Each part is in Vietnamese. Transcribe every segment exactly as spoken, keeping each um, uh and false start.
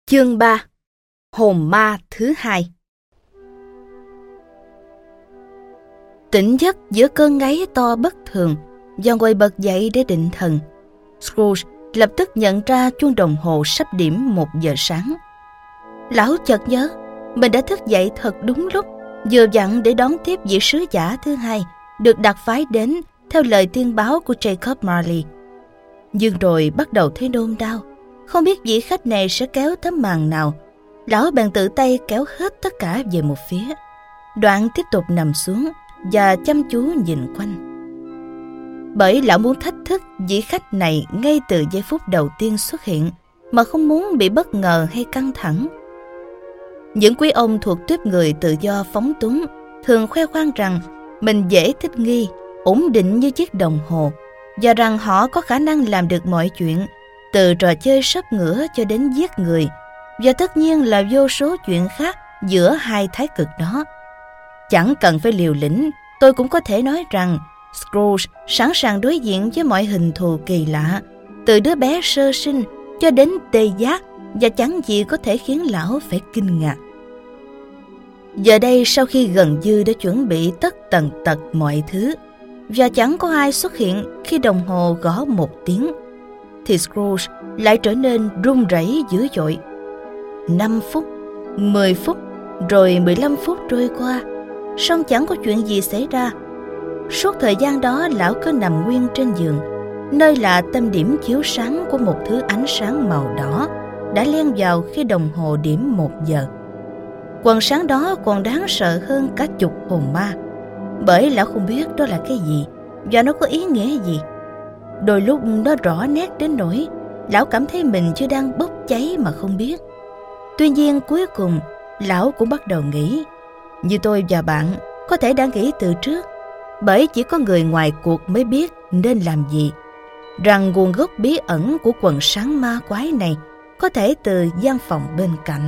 Chương ba. Hồn ma thứ hai. Tỉnh giấc giữa cơn ngáy to bất thường và ngồi bật dậy để định thần, Scrooge lập tức nhận ra chuông đồng hồ sắp điểm một giờ sáng. Lão chợt nhớ mình đã thức dậy thật đúng lúc, vừa vặn để đón tiếp vị sứ giả thứ hai được đặc phái đến theo lời tiên báo của Jacob Marley. Nhưng rồi bắt đầu thấy nôn đau, không biết vị khách này sẽ kéo tấm màn nào. Lão bèn tự tay kéo hết tất cả về một phía, đoạn tiếp tục nằm xuống và chăm chú nhìn quanh. Bởi lão muốn thách thức vị khách này ngay từ giây phút đầu tiên xuất hiện, mà không muốn bị bất ngờ hay căng thẳng. Những quý ông thuộc tuýp người tự do phóng túng thường khoe khoang rằng mình dễ thích nghi, ổn định như chiếc đồng hồ, và rằng họ có khả năng làm được mọi chuyện, từ trò chơi sấp ngửa cho đến giết người, và tất nhiên là vô số chuyện khác giữa hai thái cực đó. Chẳng cần phải liều lĩnh, tôi cũng có thể nói rằng Scrooge sẵn sàng đối diện với mọi hình thù kỳ lạ, từ đứa bé sơ sinh cho đến tê giác, và chẳng gì có thể khiến lão phải kinh ngạc. Giờ đây, sau khi gần như đã chuẩn bị tất tần tật mọi thứ, và chẳng có ai xuất hiện khi đồng hồ gõ một tiếng, thì Scrooge lại trở nên run rẩy dữ dội. Năm phút, mười phút, rồi mười lăm phút trôi qua, song chẳng có chuyện gì xảy ra. Suốt thời gian đó, lão cứ nằm nguyên trên giường, nơi là tâm điểm chiếu sáng của một thứ ánh sáng màu đỏ đã len vào khi đồng hồ điểm một giờ. Quần sáng đó còn đáng sợ hơn cả chục hồn ma, bởi lão không biết đó là cái gì và nó có ý nghĩa gì. Đôi lúc nó rõ nét đến nỗi lão cảm thấy mình chưa đang bốc cháy mà không biết. Tuy nhiên cuối cùng lão cũng bắt đầu nghĩ, như tôi và bạn có thể đã nghĩ từ trước, bởi chỉ có người ngoài cuộc mới biết nên làm gì, rằng nguồn gốc bí ẩn của quần sáng ma quái này có thể từ gian phòng bên cạnh.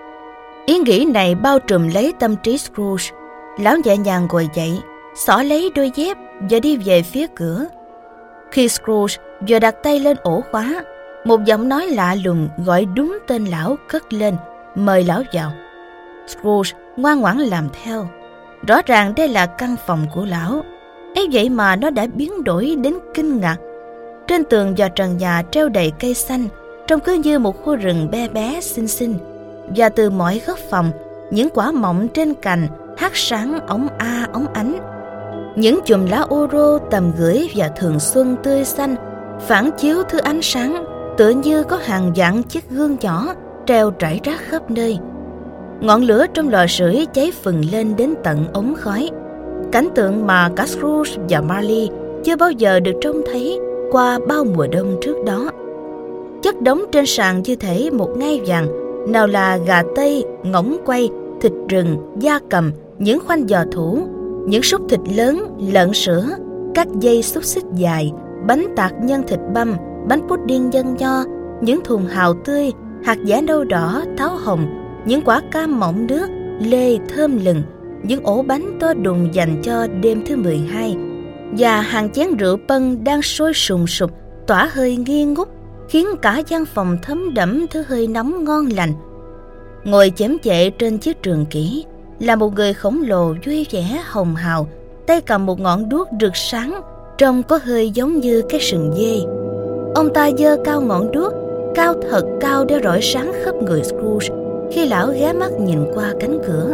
Ý nghĩ này bao trùm lấy tâm trí Scrooge. Lão nhẹ nhàng ngồi dậy, xỏ lấy đôi dép và đi về phía cửa. Khi Scrooge vừa đặt tay lên ổ khóa, một giọng nói lạ lùng gọi đúng tên lão cất lên, mời lão vào. Scrooge ngoan ngoãn làm theo. Rõ ràng đây là căn phòng của lão, ấy vậy mà nó đã biến đổi đến kinh ngạc. Trên tường và trần nhà treo đầy cây xanh, trông cứ như một khu rừng bé bé xinh xinh, và từ mọi góc phòng, những quả mọng trên cành hát sáng óng a óng ánh. Những chùm lá ô rô tầm gửi và thường xuân tươi xanh phản chiếu thứ ánh sáng, tựa như có hàng vạn chiếc gương nhỏ treo rải rác khắp nơi. Ngọn lửa trong lò sưởi cháy phừng lên đến tận ống khói, cảnh tượng mà cả Scrooge và Marley chưa bao giờ được trông thấy qua bao mùa đông trước đó. Chất đống trên sàn như thể một ngai vàng, nào là gà tây, ngỗng quay, thịt rừng, gia cầm, những khoanh giò thủ, những xúc thịt lớn, lợn sữa, các dây xúc xích dài, bánh tạc nhân thịt băm, bánh pudding nhân nho, những thùng hào tươi, hạt dẻ nâu đỏ, táo hồng, những quả cam mọng nước, lê thơm lừng, những ổ bánh to đùng dành cho đêm thứ mười hai, và hàng chén rượu pân đang sôi sùng sục, tỏa hơi nghi ngút, khiến cả gian phòng thấm đẫm thứ hơi nóng ngon lành. Ngồi chém chệ trên chiếc trường kỷ là một người khổng lồ vui vẻ hồng hào, tay cầm một ngọn đuốc rực sáng, trông có hơi giống như cái sừng dê. Ông ta giơ cao ngọn đuốc, cao thật cao để rọi sáng khắp người Scrooge khi lão ghé mắt nhìn qua cánh cửa.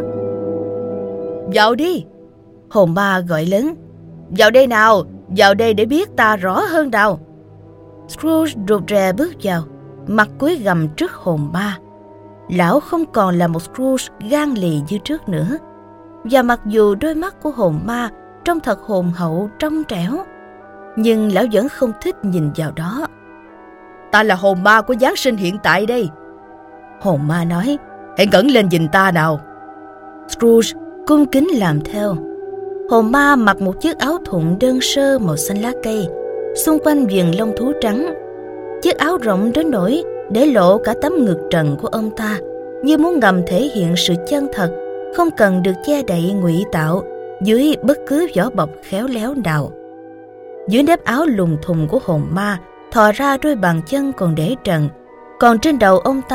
"Vào đi!" hồn ma gọi lớn. "Vào đây nào, vào đây để biết ta rõ hơn nào." Scrooge rụt rè bước vào, mặt cúi gằm trước hồn ma. Lão không còn là một Scrooge gan lì như trước nữa, và mặc dù đôi mắt của hồn ma trông thật hồn hậu trong trẻo, nhưng lão vẫn không thích nhìn vào đó. "Ta là hồn ma của Giáng sinh hiện tại đây," hồn ma nói. "Hãy ngẩng lên nhìn ta nào." Scrooge cung kính làm theo. Hồn ma mặc một chiếc áo thụng đơn sơ màu xanh lá cây, xung quanh viền lông thú trắng. Chiếc áo rộng đến nỗi để lộ cả tấm ngực trần của ông ta, như muốn ngầm thể hiện sự chân thật, không cần được che đậy ngụy tạo dưới bất cứ vỏ bọc khéo léo nào. Dưới nếp áo lùng thùng của hồn ma thò ra đôi bàn chân còn để trần, còn trên đầu ông ta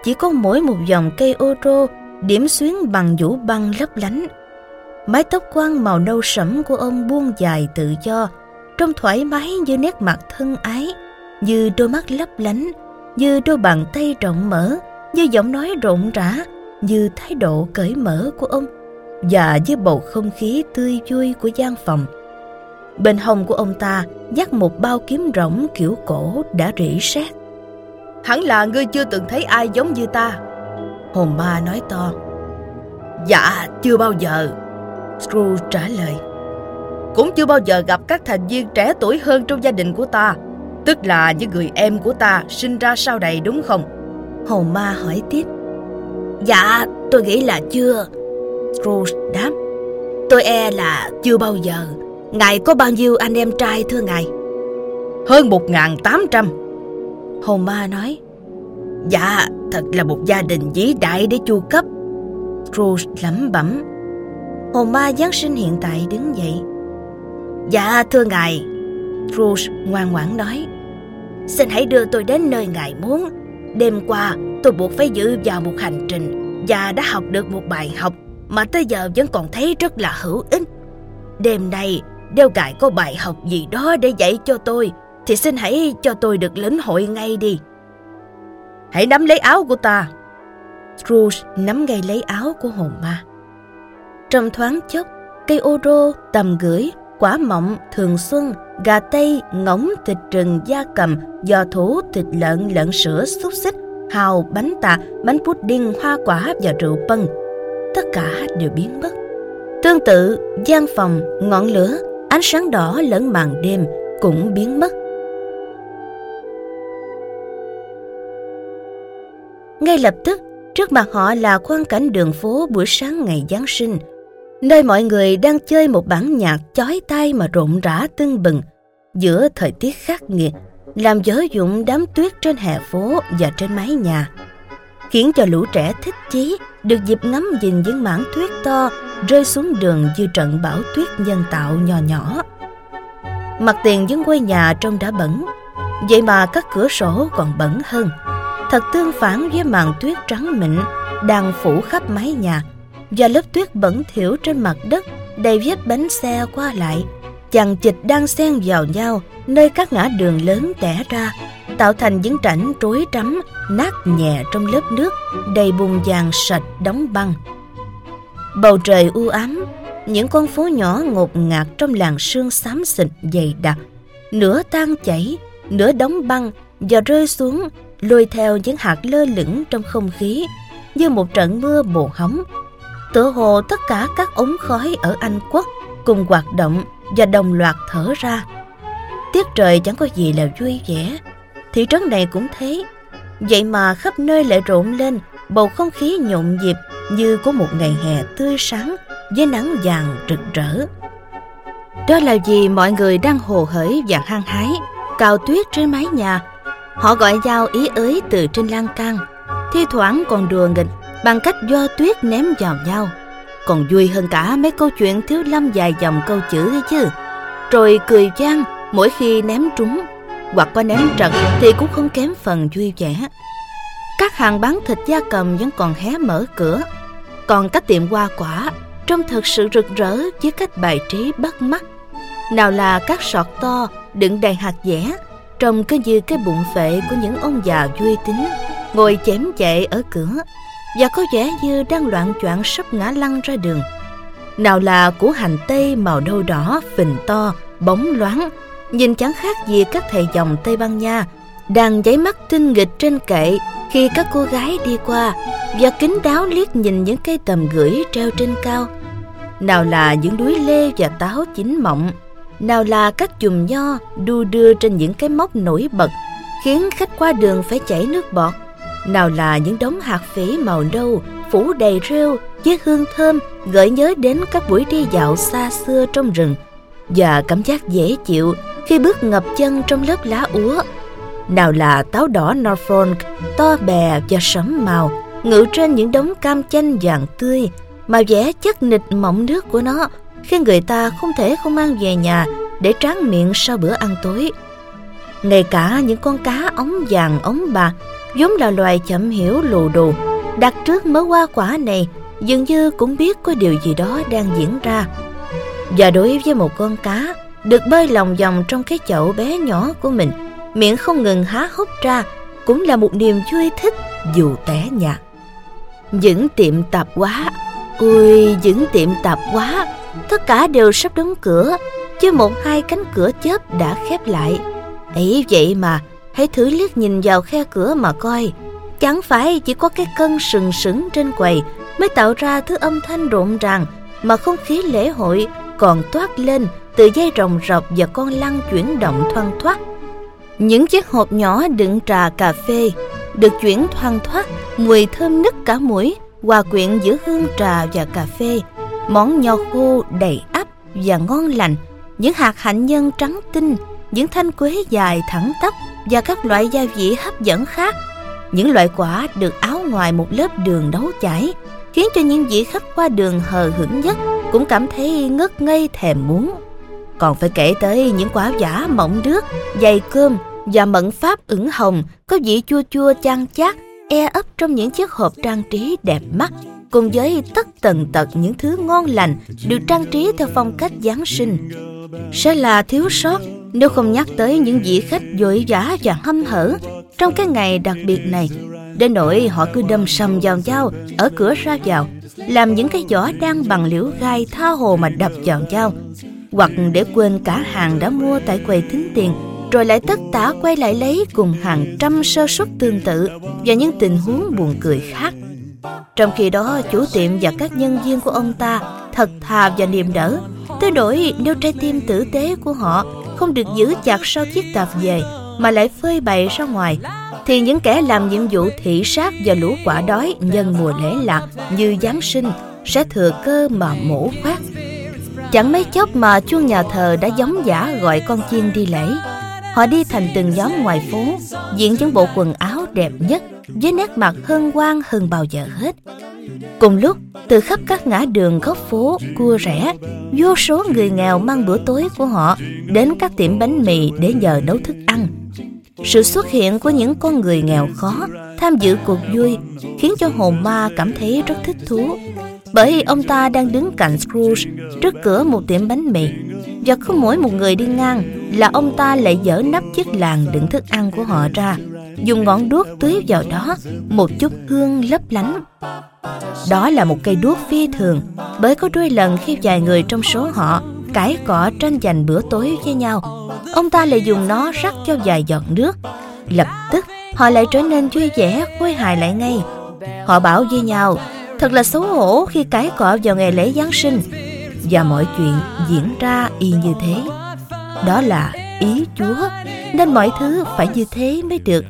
chỉ có mỗi một dòng cây ô rô điểm xuyến bằng vũ băng lấp lánh. Mái tóc quăn màu nâu sẫm của ông buông dài tự do, trông thoải mái như nét mặt thân ái, như đôi mắt lấp lánh, như đôi bàn tay rộng mở, như giọng nói rộn rã, như thái độ cởi mở của ông, và với bầu không khí tươi vui của gian phòng. Bên hông của ông ta dắt một bao kiếm rỗng kiểu cổ đã rỉ sét. Hẳn là ngươi chưa từng thấy ai giống như ta, hồn ma nói to. Dạ, chưa bao giờ, Scrooge trả lời. Cũng chưa bao giờ gặp các thành viên trẻ tuổi hơn trong gia đình của ta, tức là những người em của ta sinh ra sau này, đúng không? Hồn ma hỏi tiếp. Dạ, tôi nghĩ là chưa, Scrooge đáp. Tôi e là chưa bao giờ. Ngài có bao nhiêu anh em trai thưa ngài? Hơn một nghìn tám trăm, hồn ma nói. Dạ, thật là một gia đình vĩ đại để chu cấp, Scrooge lẩm bẩm. Hồn ma Giáng sinh hiện tại đứng dậy. Dạ thưa ngài, Scrooge ngoan ngoãn nói. Xin hãy đưa tôi đến nơi ngài muốn. Đêm qua tôi buộc phải dự vào một hành trình và đã học được một bài học mà tới giờ vẫn còn thấy rất là hữu ích. Đêm nay nếu ngài có bài học gì đó để dạy cho tôi thì xin hãy cho tôi được lĩnh hội ngay đi. Hãy nắm lấy áo của ta. Scrooge nắm ngay lấy áo của hồn ma. Trong thoáng chốc, cây ô rô, tầm gửi, quả mọng, thường xuân, gà tây, ngỗng, thịt rừng, gia cầm, giò thủ, thịt lợn, lợn sữa, xúc xích, hàu, bánh tạt, bánh pudding, hoa quả và rượu pân, tất cả đều biến mất. Tương tự, gian phòng, ngọn lửa, ánh sáng đỏ lẫn màn đêm cũng biến mất. Ngay lập tức, trước mặt họ là quang cảnh đường phố buổi sáng ngày Giáng sinh, nơi mọi người đang chơi một bản nhạc chói tai mà rộn rã tưng bừng giữa thời tiết khắc nghiệt, làm dở dụng đám tuyết trên hè phố và trên mái nhà, khiến cho lũ trẻ thích chí được dịp ngắm nhìn những mảng tuyết to rơi xuống đường như trận bão tuyết nhân tạo nhỏ nhỏ. Mặt tiền những ngôi nhà trông đã bẩn, vậy mà các cửa sổ còn bẩn hơn, thật tương phản với màn tuyết trắng mịn đang phủ khắp mái nhà và lớp tuyết bẩn thỉu trên mặt đất đầy vết bánh xe qua lại, chằng chịt đang xen vào nhau nơi các ngã đường lớn tẻ ra, tạo thành những rãnh rối rắm nát nhẹ trong lớp nước đầy bùn vàng sạch đóng băng. Bầu trời u ám, những con phố nhỏ ngột ngạt trong làn sương xám xịt dày đặc, nửa tan chảy, nửa đóng băng và rơi xuống, lôi theo những hạt lơ lửng trong không khí như một trận mưa bồ hóng. Tựa hồ tất cả các ống khói ở Anh Quốc cùng hoạt động và đồng loạt thở ra. Tiết trời chẳng có gì là vui vẻ, thị trấn này cũng thế. Vậy mà khắp nơi lại rộn lên bầu không khí nhộn nhịp như có một ngày hè tươi sáng với nắng vàng rực rỡ. Đó là vì mọi người đang hồ hởi và hăng hái cào tuyết trên mái nhà. Họ gọi nhau ý ới từ trên lan can, thi thoảng còn đùa nghịch bằng cách do tuyết ném vào nhau. Còn vui hơn cả mấy câu chuyện thiếu lâm dài dòng câu chữ ấy chứ. Rồi cười vang mỗi khi ném trúng, hoặc có ném trật thì cũng không kém phần vui vẻ. Các hàng bán thịt gia cầm vẫn còn hé mở cửa, còn các tiệm hoa quả trông thật sự rực rỡ với cách bài trí bắt mắt. Nào là các sọt to đựng đầy hạt dẻ, trông cứ như cái bụng phệ của những ông già vui tính ngồi chém chệ ở cửa, và có vẻ như đang loạng choạng sắp ngã lăn ra đường. Nào là củ hành tây màu nâu đỏ phình to, bóng loáng, nhìn chẳng khác gì các thầy dòng Tây Ban Nha đang nháy mắt tinh nghịch trên kệ khi các cô gái đi qua, và kín đáo liếc nhìn những cây tầm gửi treo trên cao. Nào là những đuối lê và táo chín mọng, nào là các chùm nho đu đưa trên những cái móc nổi bật khiến khách qua đường phải chảy nước bọt. Nào là những đống hạt phỉ màu nâu phủ đầy rêu với hương thơm gợi nhớ đến các buổi đi dạo xa xưa trong rừng, và cảm giác dễ chịu khi bước ngập chân trong lớp lá úa. Nào là táo đỏ Norfolk to bè và sẫm màu ngự trên những đống cam chanh vàng tươi, mà vẻ chất nịch mọng nước của nó khi người ta không thể không mang về nhà để tráng miệng sau bữa ăn tối. Ngay cả những con cá ống vàng ống bạc vốn là loài chậm hiểu lù đù, đặt trước mớ hoa quả này, dường như cũng biết có điều gì đó đang diễn ra. Và đối với một con cá được bơi lòng vòng trong cái chậu bé nhỏ của mình, miệng không ngừng há hốc ra, cũng là một niềm vui thích dù té nhạt. Những tiệm tạp hóa, ôi những tiệm tạp hóa, tất cả đều sắp đóng cửa, chứ một hai cánh cửa chớp đã khép lại. Ấy vậy mà, hãy thử liếc nhìn vào khe cửa mà coi. Chẳng phải chỉ có cái cân sừng sững trên quầy mới tạo ra thứ âm thanh rộn ràng, mà không khí lễ hội còn toát lên từ dây rồng rọc và con lăn chuyển động thoăn thoắt. Những chiếc hộp nhỏ đựng trà cà phê được chuyển thoăn thoắt, mùi thơm nức cả mũi, hòa quyện giữa hương trà và cà phê. Món nho khô đầy ắp và ngon lành, những hạt hạnh nhân trắng tinh, những thanh quế dài thẳng tắp và các loại gia vị hấp dẫn khác. Những loại quả được áo ngoài một lớp đường đấu chảy, khiến cho những vị khách qua đường hờ hững nhất cũng cảm thấy ngất ngây thèm muốn. Còn phải kể tới những quả vả mọng nước, dày cơm và mận pháp ửng hồng, có vị chua chua chan chát, e ấp trong những chiếc hộp trang trí đẹp mắt, cùng với tất tần tật những thứ ngon lành được trang trí theo phong cách Giáng sinh. Sẽ là thiếu sót nếu không nhắc tới những vị khách vội vã và hăm hở trong cái ngày đặc biệt này, đến nỗi họ cứ đâm sầm vào nhau ở cửa ra vào, làm những cái giỏ đang bằng liễu gai tha hồ mà đập vào nhau, hoặc để quên cả hàng đã mua tại quầy tính tiền, rồi lại tất tả quay lại lấy cùng hàng trăm sơ suất tương tự và những tình huống buồn cười khác. Trong khi đó, chủ tiệm và các nhân viên của ông ta thật thà và niềm đỡ, tới nỗi nếu trái tim tử tế của họ không được giữ chặt sau chiếc tạp về mà lại phơi bày ra ngoài, thì những kẻ làm nhiệm vụ thị sát và lũ quả đói nhân mùa lễ lạc như Giáng sinh sẽ thừa cơ mà mổ khoát. Chẳng mấy chốc mà chuông nhà thờ đã giống dã gọi con chiên đi lễ. Họ đi thành từng nhóm ngoài phố, diện những bộ quần áo đẹp nhất, với nét mặt hân hoan hơn bao giờ hết. Cùng lúc, từ khắp các ngã đường góc phố, cua rẻ, vô số người nghèo mang bữa tối của họ đến các tiệm bánh mì để nhờ nấu thức ăn. Sự xuất hiện của những con người nghèo khó tham dự cuộc vui khiến cho hồn ma cảm thấy rất thích thú, bởi ông ta đang đứng cạnh Scrooge trước cửa một tiệm bánh mì, và cứ mỗi một người đi ngang là ông ta lại dỡ nắp chiếc làn đựng thức ăn của họ ra, dùng ngọn đuốc tưới vào đó một chút hương lấp lánh. Đó là một cây đuốc phi thường, bởi có đôi lần khi vài người trong số họ cãi cọ tranh giành bữa tối với nhau, ông ta lại dùng nó rắc cho vài giọt nước. Lập tức họ lại trở nên vui vẻ, khôi hài lại ngay. Họ bảo với nhau, thật là xấu hổ khi cãi cọ vào ngày lễ Giáng sinh. Và mọi chuyện diễn ra y như thế. Đó là ý Chúa, nên mọi thứ phải như thế mới được.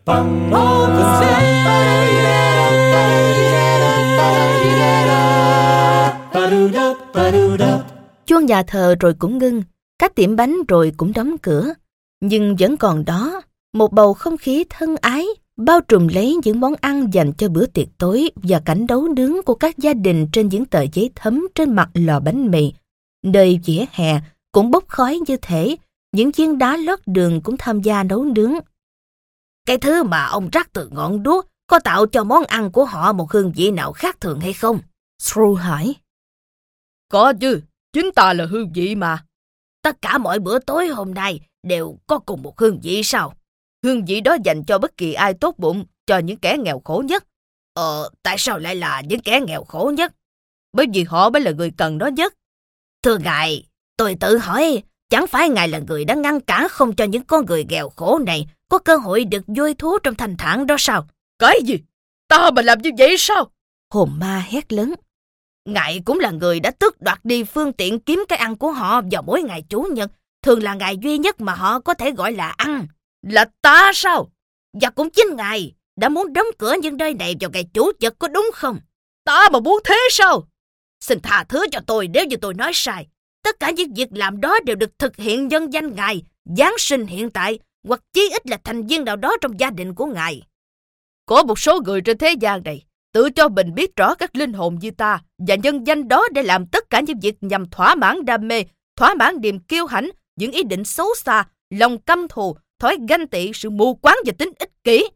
Chuông nhà thờ rồi cũng ngưng, các tiệm bánh rồi cũng đóng cửa. Nhưng vẫn còn đó một bầu không khí thân ái, bao trùm lấy những món ăn dành cho bữa tiệc tối và cảnh đấu nướng của các gia đình trên những tờ giấy thấm trên mặt lò bánh mì. Nơi vỉa hè cũng bốc khói như thể những viên đá lót đường cũng tham gia nấu nướng. Cái thứ mà ông rắc từ ngọn đuốc có tạo cho món ăn của họ một hương vị nào khác thường hay không? Scrooge hỏi. Có chứ, chính ta là hương vị mà. Tất cả mọi bữa tối hôm nay đều có cùng một hương vị sao? Hương vị đó dành cho bất kỳ ai tốt bụng, cho những kẻ nghèo khổ nhất. Ờ, tại sao lại là những kẻ nghèo khổ nhất? Bởi vì họ mới là người cần nó nhất. Thưa ngài, tôi tự hỏi, chẳng phải ngài là người đã ngăn cản không cho những con người nghèo khổ này có cơ hội được vui thú trong thanh thản đó sao? Cái gì? Ta mà làm như vậy sao? Hồn ma hét lớn. Ngài cũng là người đã tước đoạt đi phương tiện kiếm cái ăn của họ vào mỗi ngày Chủ nhật, thường là ngày duy nhất mà họ có thể gọi là ăn. Là ta sao? Và cũng chính ngài đã muốn đóng cửa những nơi này vào ngày Chủ nhật, có đúng không? Ta mà muốn thế sao? Xin tha thứ cho tôi nếu như tôi nói sai. Tất cả những việc làm đó đều được thực hiện nhân danh ngài, Giáng sinh hiện tại, hoặc chí ít là thành viên nào đó trong gia đình của ngài. Có một số người trên thế gian này tự cho mình biết rõ các linh hồn như ta và nhân danh đó để làm tất cả những việc nhằm thỏa mãn đam mê, thỏa mãn niềm kiêu hãnh, những ý định xấu xa, lòng căm thù, thói ganh tị, sự mù quáng và tính ích kỷ.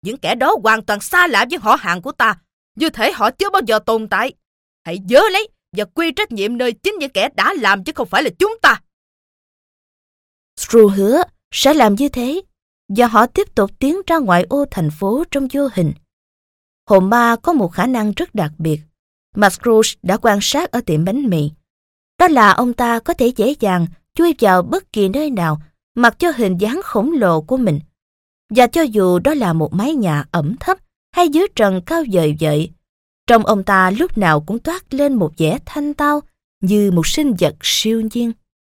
Những kẻ đó hoàn toàn xa lạ với họ hàng của ta, như thể họ chưa bao giờ tồn tại. Hãy nhớ lấy và quy trách nhiệm nơi chính những kẻ đã làm chứ không phải là chúng ta. Scrooge hứa sẽ làm như thế, và họ tiếp tục tiến ra ngoại ô thành phố trong vô hình. Hồn ma có một khả năng rất đặc biệt mà Scrooge đã quan sát ở tiệm bánh mì. Đó là ông ta có thể dễ dàng chui vào bất kỳ nơi nào mặc cho hình dáng khổng lồ của mình. Và cho dù đó là một mái nhà ẩm thấp hay dưới trần cao vời vợi, trong ông ta lúc nào cũng toát lên một vẻ thanh tao như một sinh vật siêu nhiên.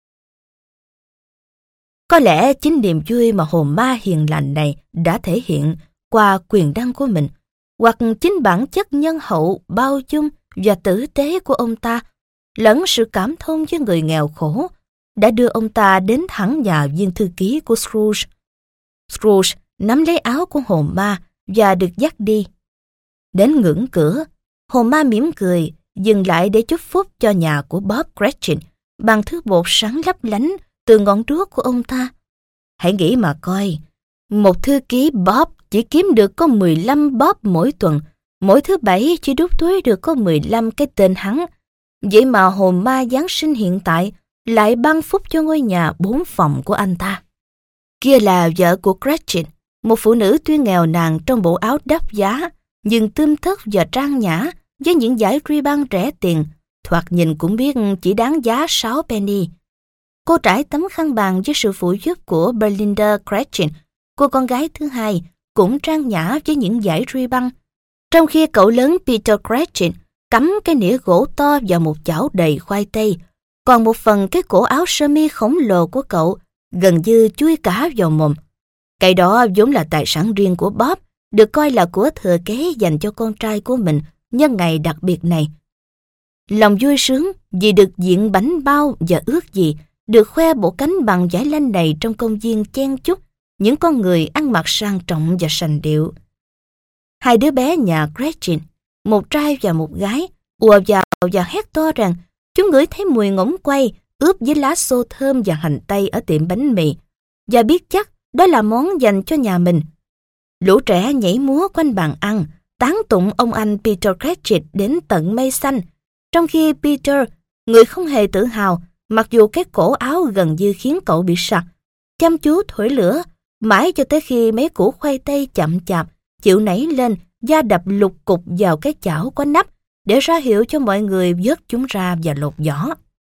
Có lẽ chính niềm vui mà hồn ma hiền lành này đã thể hiện qua quyền năng của mình, hoặc chính bản chất nhân hậu, bao dung và tử tế của ông ta, lẫn sự cảm thông với người nghèo khổ, đã đưa ông ta đến thẳng nhà viên thư ký của Scrooge. Scrooge nắm lấy áo của hồn ma và được dắt đi. Đến ngưỡng cửa, hồn ma mỉm cười, dừng lại để chúc phúc cho nhà của Bob Cratchit bằng thứ bột sáng lấp lánh từ ngọn đuốc của ông ta. Hãy nghĩ mà coi, một thư ký Bob chỉ kiếm được có mười lăm Bob mỗi tuần, mỗi thứ bảy chỉ đút túi được có mười lăm cái tên hắn. Vậy mà hồn ma Giáng sinh hiện tại lại ban phúc cho ngôi nhà bốn phòng của anh ta. Kia là vợ của Cratchit, một phụ nữ tuy nghèo nàn trong bộ áo đắt giá, nhưng tươm tất và trang nhã với những dải ri-băng rẻ tiền, thoạt nhìn cũng biết chỉ đáng giá sáu penny. Cô trải tấm khăn bàn với sự phụ giúp của Belinda Cratchit, cô con gái thứ hai, cũng trang nhã với những dải ri-băng, trong khi cậu lớn Peter Cratchit cắm cái nĩa gỗ to vào một chảo đầy khoai tây, còn một phần cái cổ áo sơ mi khổng lồ của cậu gần như chui cả vào mồm. Cái đó vốn là tài sản riêng của Bob, được coi là của thừa kế dành cho con trai của mình nhân ngày đặc biệt này. Lòng vui sướng vì được diện bánh bao và ước gì được khoe bộ cánh bằng vải lanh này trong công viên chen chúc những con người ăn mặc sang trọng và sành điệu. Hai đứa bé nhà Cratchit, một trai và một gái, ùa vào và hét to rằng chúng ngửi thấy mùi ngỗng quay ướp với lá xô thơm và hành tây ở tiệm bánh mì, và biết chắc đó là món dành cho nhà mình. Lũ trẻ nhảy múa quanh bàn ăn, tán tụng ông anh Peter Cratchit đến tận mây xanh, trong khi Peter, người không hề tự hào, mặc dù cái cổ áo gần như khiến cậu bị sặc, chăm chú thổi lửa, mãi cho tới khi mấy củ khoai tây chậm chạp chịu nảy lên da đập lục cục vào cái chảo có nắp để ra hiệu cho mọi người vớt chúng ra và lột vỏ.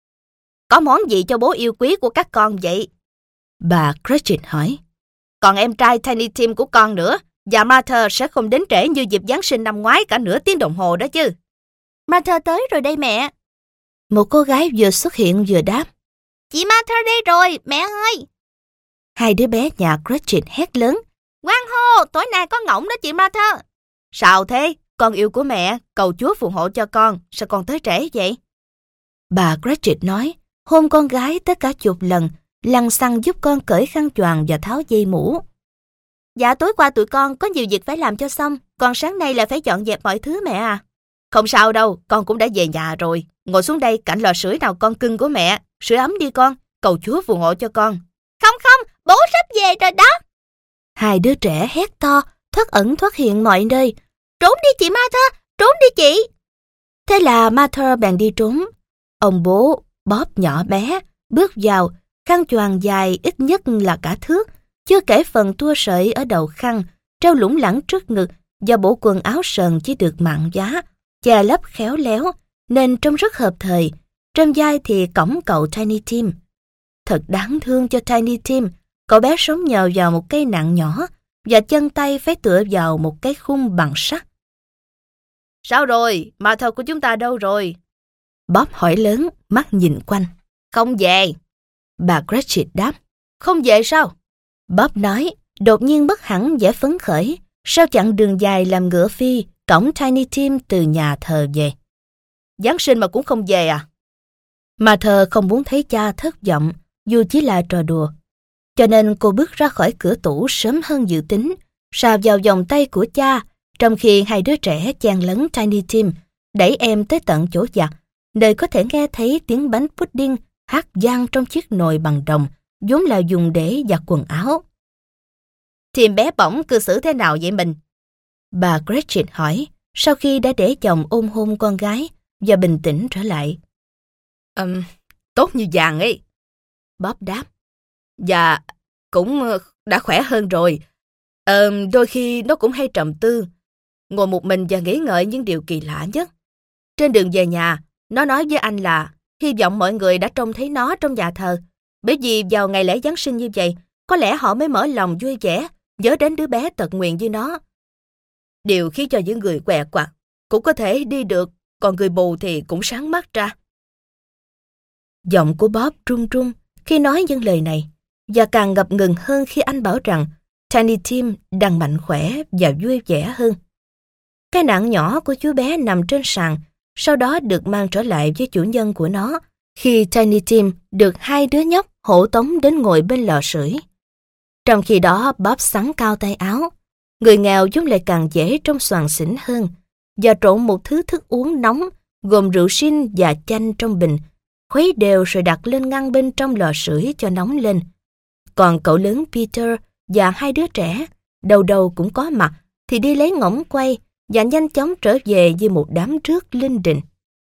Có món gì cho bố yêu quý của các con vậy? Bà Cratchit hỏi. Còn em trai Tiny Tim của con nữa, và Martha sẽ không đến trễ như dịp Giáng sinh năm ngoái cả nửa tiếng đồng hồ đó chứ. Martha tới rồi đây mẹ. Một cô gái vừa xuất hiện vừa đáp. Chị Martha đây rồi, mẹ ơi. Hai đứa bé nhà Cratchit hét lớn. Quang hô, tối nay có ngỗng đó chị Martha. Sao thế? Con yêu của mẹ, cầu Chúa phù hộ cho con, sao con tới trễ vậy? Bà Cratchit nói, hôn con gái tất cả chục lần, lăng xăng giúp con cởi khăn choàng và tháo dây mũ. Dạ tối qua tụi con có nhiều việc phải làm cho xong, còn sáng nay là phải dọn dẹp mọi thứ mẹ à. Không sao đâu, con cũng đã về nhà rồi. Ngồi xuống đây cạnh lò sưởi nào con cưng của mẹ, sưởi ấm đi con, cầu Chúa phù hộ cho con. Không không, bố sắp về rồi đó. Hai đứa trẻ hét to, thoát ẩn thoát hiện mọi nơi. Trốn đi chị Martha, trốn đi chị. Thế là Martha bèn đi trốn. Ông bố, Bob nhỏ bé, bước vào, khăn choàng dài ít nhất là cả thước, chưa kể phần tua sợi ở đầu khăn, treo lủng lẳng trước ngực, và bộ quần áo sờn chỉ được mạn giá, chà lấp khéo léo, nên trông rất hợp thời. Trên vai thì cõng cậu Tiny Tim. Thật đáng thương cho Tiny Tim, cậu bé sống nhờ vào một cây nặng nhỏ, và chân tay phải tựa vào một cái khung bằng sắt. Sao rồi? Martha của chúng ta đâu rồi? Bob hỏi lớn, mắt nhìn quanh. Không về. Bà Cratchit đáp. Không về sao? Bob nói, đột nhiên bất hẳn vẻ phấn khởi, sau chặng đường dài làm ngựa phi, cõng Tiny Tim từ nhà thờ về. Giáng sinh mà cũng không về à? Martha không muốn thấy cha thất vọng, dù chỉ là trò đùa. Cho nên cô bước ra khỏi cửa tủ sớm hơn dự tính, sà vào vòng tay của cha, trong khi hai đứa trẻ chen lấn Tiny Tim, đẩy em tới tận chỗ giặt, nơi có thể nghe thấy tiếng bánh pudding hát vang trong chiếc nồi bằng đồng, vốn là dùng để giặt quần áo. Tim bé bỏng cư xử thế nào vậy mình? Bà Gretchen hỏi, sau khi đã để chồng ôm hôn con gái và bình tĩnh trở lại. Um, tốt như vàng ấy. Bob đáp. Dạ, cũng đã khỏe hơn rồi. Ờ, đôi khi nó cũng hay trầm tư, ngồi một mình và nghĩ ngợi những điều kỳ lạ nhất. Trên đường về nhà, nó nói với anh là hy vọng mọi người đã trông thấy nó trong nhà thờ, bởi vì vào ngày lễ Giáng sinh như vậy, có lẽ họ mới mở lòng vui vẻ, nhớ đến đứa bé tật nguyền như nó. Điều khiến cho những người què quặt cũng có thể đi được, còn người mù thì cũng sáng mắt ra. Giọng của Bob run run khi nói những lời này, và càng ngập ngừng hơn khi anh bảo rằng Tiny Tim đang mạnh khỏe và vui vẻ hơn. Cái nạng nhỏ của chú bé nằm trên sàn, sau đó được mang trở lại với chủ nhân của nó, khi Tiny Tim được hai đứa nhóc hộ tống đến ngồi bên lò sưởi. Trong khi đó, Bob xắn cao tay áo. Người nghèo chúng lại càng dễ trong xoàn xỉn hơn, và trộn một thứ thức uống nóng gồm rượu shin và chanh trong bình, khuấy đều rồi đặt lên ngăn bên trong lò sưởi cho nóng lên. Còn cậu lớn Peter và hai đứa trẻ, đầu đầu cũng có mặt, thì đi lấy ngỗng quay và nhanh chóng trở về như một đám rước linh đình.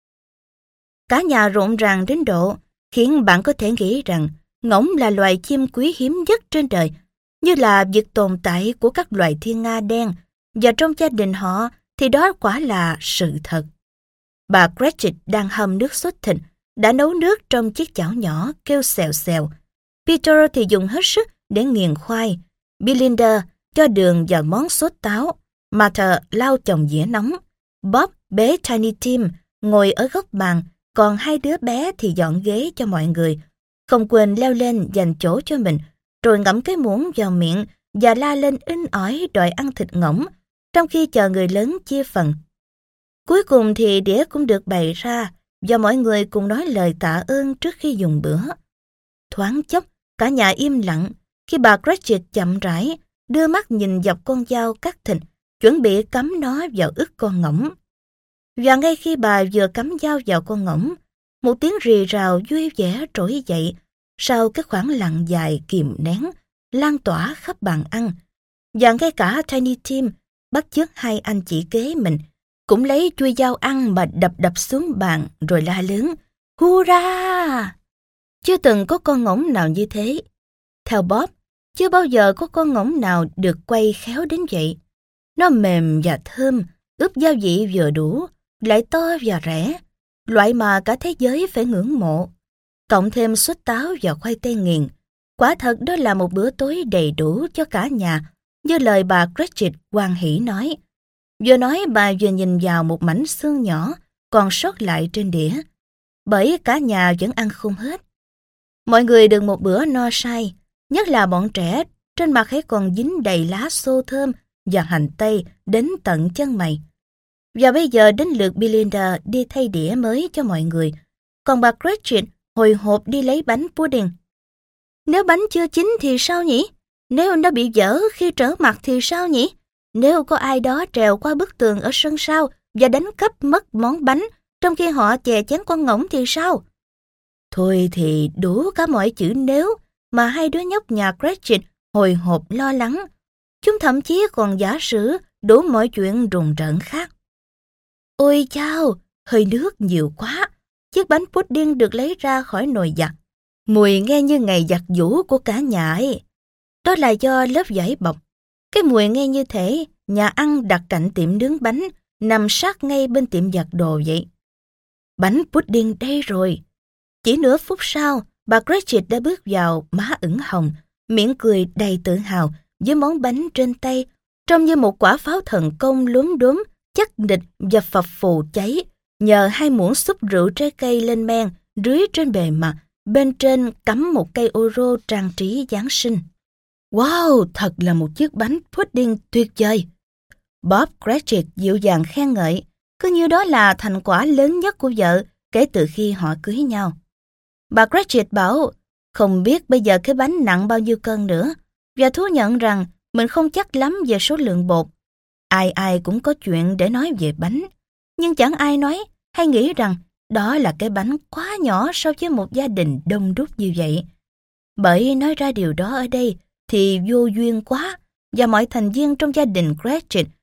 Cả nhà rộn ràng đến độ khiến bạn có thể nghĩ rằng ngỗng là loài chim quý hiếm nhất trên đời, như là việc tồn tại của các loài thiên nga đen, và trong gia đình họ thì đó quả là sự thật. Bà Gretchen đang hầm nước sốt thịt, đã nấu nước trong chiếc chảo nhỏ kêu xèo xèo. Peter thì dùng hết sức để nghiền khoai. Belinda cho đường vào món sốt táo. Martha lau chồng dĩa nóng. Bob bế Tiny Tim ngồi ở góc bàn, còn hai đứa bé thì dọn ghế cho mọi người. Không quên leo lên dành chỗ cho mình, rồi ngậm cái muỗng vào miệng và la lên inh ỏi đòi ăn thịt ngỗng, trong khi chờ người lớn chia phần. Cuối cùng thì đĩa cũng được bày ra, và mọi người cùng nói lời tạ ơn trước khi dùng bữa. Thoáng chốc, cả nhà im lặng khi bà Gretchen chậm rãi đưa mắt nhìn dọc con dao cắt thịt, chuẩn bị cắm nó vào ức con ngỗng. Và ngay khi bà vừa cắm dao vào con ngỗng, một tiếng rì rào vui vẻ trỗi dậy sau cái khoảng lặng dài kìm nén, lan tỏa khắp bàn ăn. Và ngay cả Tiny Tim, bắt chước hai anh chị kế mình, cũng lấy chuôi dao ăn mà đập đập xuống bàn rồi la lớn, hurra! Chưa từng có con ngỗng nào như thế. Theo Bob, chưa bao giờ có con ngỗng nào được quay khéo đến vậy. Nó mềm và thơm, ướp gia vị vừa đủ, lại to và rẻ, loại mà cả thế giới phải ngưỡng mộ. Cộng thêm sốt táo và khoai tây nghiền, quả thật đó là một bữa tối đầy đủ cho cả nhà, như lời bà Gretchen hoan hỉ nói. Vừa nói bà vừa nhìn vào một mảnh xương nhỏ còn sót lại trên đĩa, bởi cả nhà vẫn ăn không hết. Mọi người được một bữa no say, nhất là bọn trẻ, trên mặt ấy còn dính đầy lá xô thơm và hành tây đến tận chân mày. Và bây giờ đến lượt Belinda đi thay đĩa mới cho mọi người, còn bà Gretchen hồi hộp đi lấy bánh pudding. Nếu bánh chưa chín thì sao nhỉ? Nếu nó bị dở khi trở mặt thì sao nhỉ? Nếu có ai đó trèo qua bức tường ở sân sau và đánh cắp mất món bánh trong khi họ chè chén con ngỗng thì sao? Thôi thì đủ cả mọi chữ nếu mà hai đứa nhóc nhà Gretchen hồi hộp lo lắng. Chúng thậm chí còn giả sử đủ mọi chuyện rùng rợn khác. Ôi chao, hơi nước nhiều quá. Chiếc bánh pudding được lấy ra khỏi nồi giặt. Mùi nghe như ngày giặt giũ của cả nhà ấy. Đó là do lớp vải bọc. Cái mùi nghe như thể nhà ăn đặt cạnh tiệm nướng bánh, nằm sát ngay bên tiệm giặt đồ vậy. Bánh pudding đây rồi. Chỉ nửa phút sau, bà Gretchen đã bước vào, má ửng hồng, miệng cười đầy tự hào với món bánh trên tay, trông như một quả pháo thần công lúm đúm, chắc nịch và phập phù cháy, nhờ hai muỗng súp rượu trái cây lên men rưới trên bề mặt, bên trên cắm một cây ô rô trang trí Giáng sinh. Wow, thật là một chiếc bánh pudding tuyệt vời. Bob Cratchit dịu dàng khen ngợi, cứ như đó là thành quả lớn nhất của vợ kể từ khi họ cưới nhau. Bà Cratchit bảo, không biết bây giờ cái bánh nặng bao nhiêu cân nữa, và thú nhận rằng mình không chắc lắm về số lượng bột. Ai ai cũng có chuyện để nói về bánh, nhưng chẳng ai nói hay nghĩ rằng đó là cái bánh quá nhỏ so với một gia đình đông đúc như vậy. Bởi nói ra điều đó ở đây thì vô duyên quá, và mọi thành viên trong gia đình Cratchit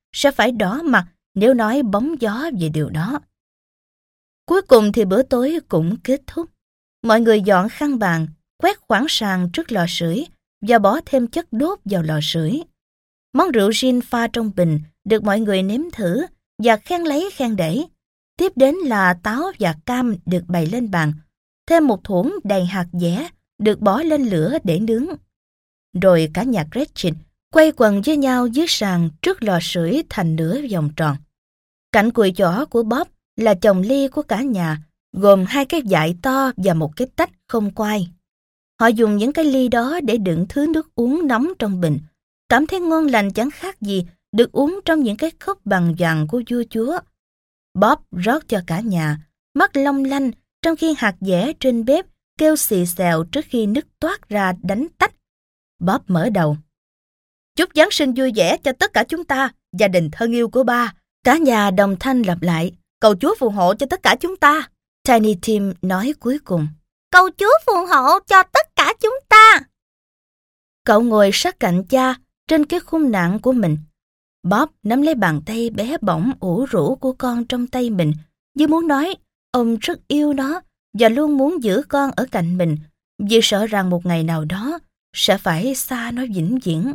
sẽ phải đỏ mặt nếu nói bóng gió về điều đó. Cuối cùng thì bữa tối cũng kết thúc. Mọi người dọn khăn bàn, quét khoảng sàn trước lò sưởi và bỏ thêm chất đốt vào lò sưởi. Món rượu gin pha trong bình được mọi người nếm thử và khen lấy khen để. Tiếp đến là táo và cam được bày lên bàn, thêm một muỗng đầy hạt dẻ được bỏ lên lửa để nướng. Rồi cả nhà Gretchen quay quần với nhau dưới sàn trước lò sưởi thành nửa vòng tròn. Cạnh cùi chỏ của Bob là chồng ly của cả nhà, gồm hai cái dại to và một cái tách không quai. Họ dùng những cái ly đó để đựng thứ nước uống nóng trong bình, cảm thấy ngon lành chẳng khác gì được uống trong những cái cốc bằng vàng của vua chúa. Bob rót cho cả nhà, mắt long lanh trong khi hạt dẻ trên bếp kêu xì xèo trước khi nước toát ra đánh tách. Bob mở đầu. Chúc Giáng sinh vui vẻ cho tất cả chúng ta, gia đình thân yêu của ba. Cả nhà đồng thanh lặp lại, cầu Chúa phù hộ cho tất cả chúng ta. Tiny Tim nói cuối cùng, cầu Chúa phù hộ cho tất cả chúng ta. Cậu ngồi sát cạnh cha trên cái khung nặng của mình. Bob nắm lấy bàn tay bé bỏng ủ rũ của con trong tay mình, như muốn nói ông rất yêu nó và luôn muốn giữ con ở cạnh mình, vì sợ rằng một ngày nào đó sẽ phải xa nó vĩnh viễn.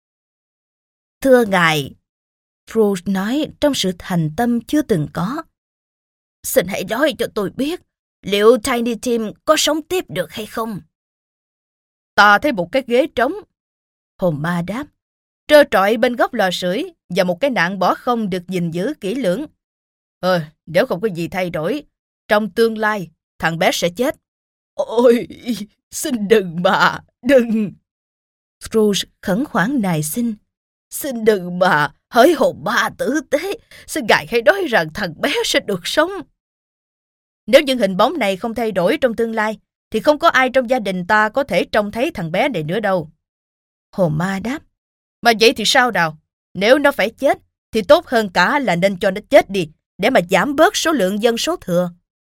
Thưa ngài, Scrooge nói trong sự thành tâm chưa từng có, xin hãy nói cho tôi biết liệu Tiny Tim có sống tiếp được hay không? Ta thấy một cái ghế trống, hồn ma đáp, trơ trọi bên góc lò sưởi và một cái nạn bỏ không được gìn giữ kỹ lưỡng. Ờ, nếu không có gì thay đổi, trong tương lai, thằng bé sẽ chết. Ôi, xin đừng mà, đừng. Scrooge khẩn khoản nài xin. Xin đừng mà, hỡi hồn ma tử tế, xin ngài hãy nói rằng thằng bé sẽ được sống. Nếu những hình bóng này không thay đổi trong tương lai, thì không có ai trong gia đình ta có thể trông thấy thằng bé này nữa đâu. Hồn ma đáp, mà vậy thì sao nào? Nếu nó phải chết, thì tốt hơn cả là nên cho nó chết đi, để mà giảm bớt số lượng dân số thừa.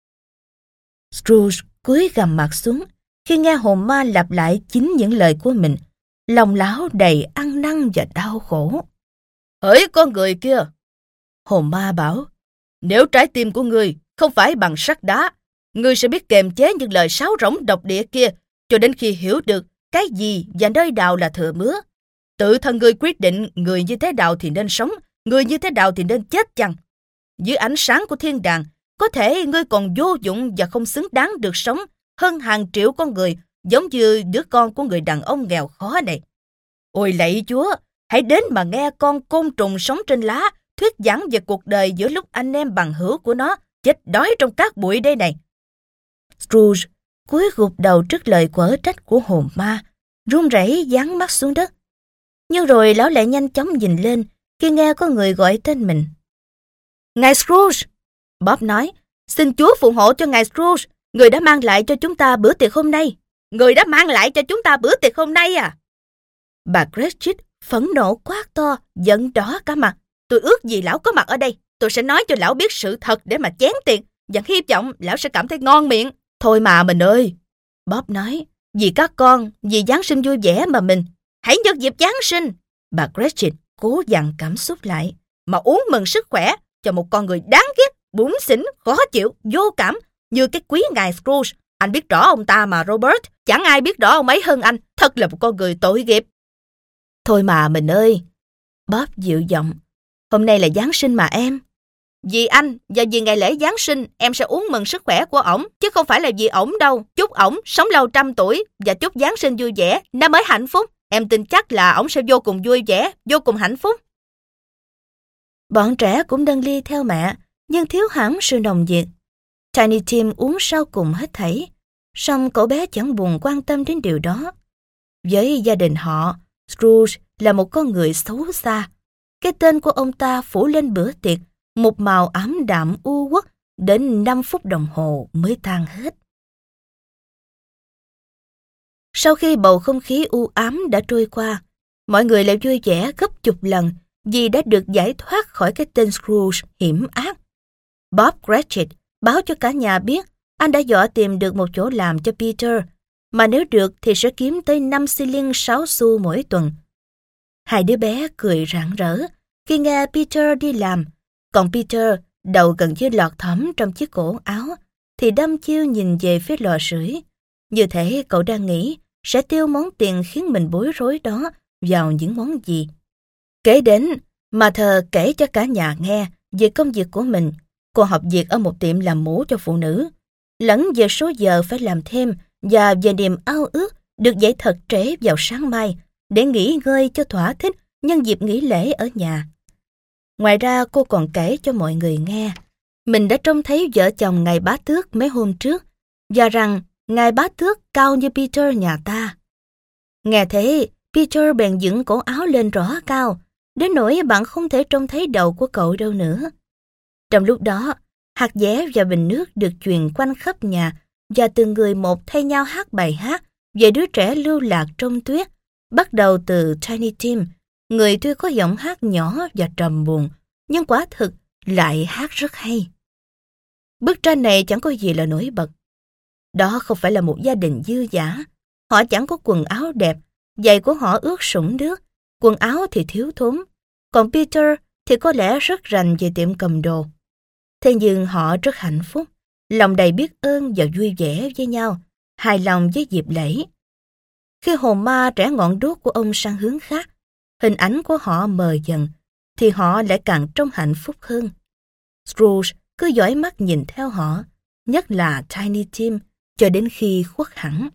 Scrooge cúi gằm mặt xuống khi nghe hồn ma lặp lại chính những lời của mình, lòng lão đầy ăn năn và đau khổ. Hỡi con người kia, hồn ma bảo, nếu trái tim của ngươi không phải bằng sắt đá, ngươi sẽ biết kiềm chế những lời sáo rỗng độc địa kia cho đến khi hiểu được cái gì và nơi nào là thừa mứa. Tự thân ngươi quyết định người như thế nào thì nên sống, người như thế nào thì nên chết chăng. Dưới ánh sáng của thiên đàng, có thể ngươi còn vô dụng và không xứng đáng được sống hơn hàng triệu con người, giống như đứa con của người đàn ông nghèo khó này. Ôi lạy Chúa, hãy đến mà nghe con côn trùng sống trên lá thuyết giảng về cuộc đời giữa lúc anh em bằng hữu của nó chết đói trong cát bụi đây này. Scrooge cúi gục đầu trước lời quở trách của hồn ma, run rẩy dán mắt xuống đất. Nhưng rồi lão lại nhanh chóng nhìn lên khi nghe có người gọi tên mình. Ngài Scrooge, Bob nói, xin Chúa phù hộ cho ngài Scrooge, người đã mang lại cho chúng ta bữa tiệc hôm nay. Người đã mang lại cho chúng ta bữa tiệc hôm nay à? Bà Cratchit phẫn nộ quát to, giận đỏ cả mặt. Tôi ước gì lão có mặt ở đây. Tôi sẽ nói cho lão biết sự thật để mà chén tiền, và hy vọng lão sẽ cảm thấy ngon miệng. Thôi mà mình ơi, Bob nói, vì các con, vì Giáng sinh vui vẻ mà mình. Hãy nhân dịp Giáng sinh. Bà Cratchit cố dằn cảm xúc lại, mà uống mừng sức khỏe cho một con người đáng ghét, bủn xỉn, khó chịu, vô cảm như cái quý ngài Scrooge. Anh biết rõ ông ta mà Robert, chẳng ai biết rõ ông ấy hơn anh, thật là một con người tội nghiệp. Thôi mà mình ơi, Bob dịu giọng, hôm nay là Giáng sinh mà em. Vì anh và vì ngày lễ Giáng sinh, em sẽ uống mừng sức khỏe của ổng, chứ không phải là vì ổng đâu. Chúc ổng sống lâu trăm tuổi và chúc Giáng sinh vui vẻ, năm mới hạnh phúc. Em tin chắc là ổng sẽ vô cùng vui vẻ, vô cùng hạnh phúc. Bọn trẻ cũng nâng ly theo mẹ, nhưng thiếu hẳn sự nồng nhiệt. Tiny Tim uống sau cùng hết thảy, song cậu bé chẳng buồn quan tâm đến điều đó. Với gia đình họ, Scrooge là một con người xấu xa. Cái tên của ông ta phủ lên bữa tiệc một màu ảm đạm u uất đến năm phút đồng hồ mới tan hết. Sau khi bầu không khí u ám đã trôi qua, mọi người lại vui vẻ gấp chục lần vì đã được giải thoát khỏi cái tên Scrooge hiểm ác. Bob Cratchit báo cho cả nhà biết anh đã dọ tìm được một chỗ làm cho Peter, mà nếu được thì sẽ kiếm tới năm xi linh sáu xu mỗi tuần. Hai đứa bé cười rạng rỡ khi nghe Peter đi làm, còn Peter, đầu gần như lọt thỏm trong chiếc cổ áo, thì đăm chiêu nhìn về phía lò sưởi. Như thể cậu đang nghĩ sẽ tiêu món tiền khiến mình bối rối đó vào những món gì. Kế đến, Martha kể cho cả nhà nghe về công việc của mình. Cô học việc ở một tiệm làm mũ cho phụ nữ, lẫn về số giờ phải làm thêm và về niềm ao ước được dậy thật trễ vào sáng mai để nghỉ ngơi cho thỏa thích nhân dịp nghỉ lễ ở nhà. Ngoài ra cô còn kể cho mọi người nghe mình đã trông thấy vợ chồng ngài bá tước mấy hôm trước và rằng ngài bá tước cao như Peter nhà ta. Nghe thế, Peter bèn dựng cổ áo lên rõ cao, đến nỗi bạn không thể trông thấy đầu của cậu đâu nữa. Trong lúc đó, hạt dẻ và bình nước được truyền quanh khắp nhà và từng người một thay nhau hát bài hát về đứa trẻ lưu lạc trong tuyết, bắt đầu từ Tiny Tim, người tuy có giọng hát nhỏ và trầm buồn, nhưng quả thực lại hát rất hay. Bức tranh này chẳng có gì là nổi bật. Đó không phải là một gia đình dư dả. Họ chẳng có quần áo đẹp, giày của họ ướt sũng nước, quần áo thì thiếu thốn. Còn Peter thì có lẽ rất rành về tiệm cầm đồ. Thế nhưng họ rất hạnh phúc, lòng đầy biết ơn và vui vẻ với nhau, hài lòng với dịp lễ. Khi hồn ma rẽ ngọn đuốc của ông sang hướng khác, hình ảnh của họ mờ dần, thì họ lại càng trông hạnh phúc hơn. Scrooge cứ dõi mắt nhìn theo họ, nhất là Tiny Tim, cho đến khi khuất hẳn.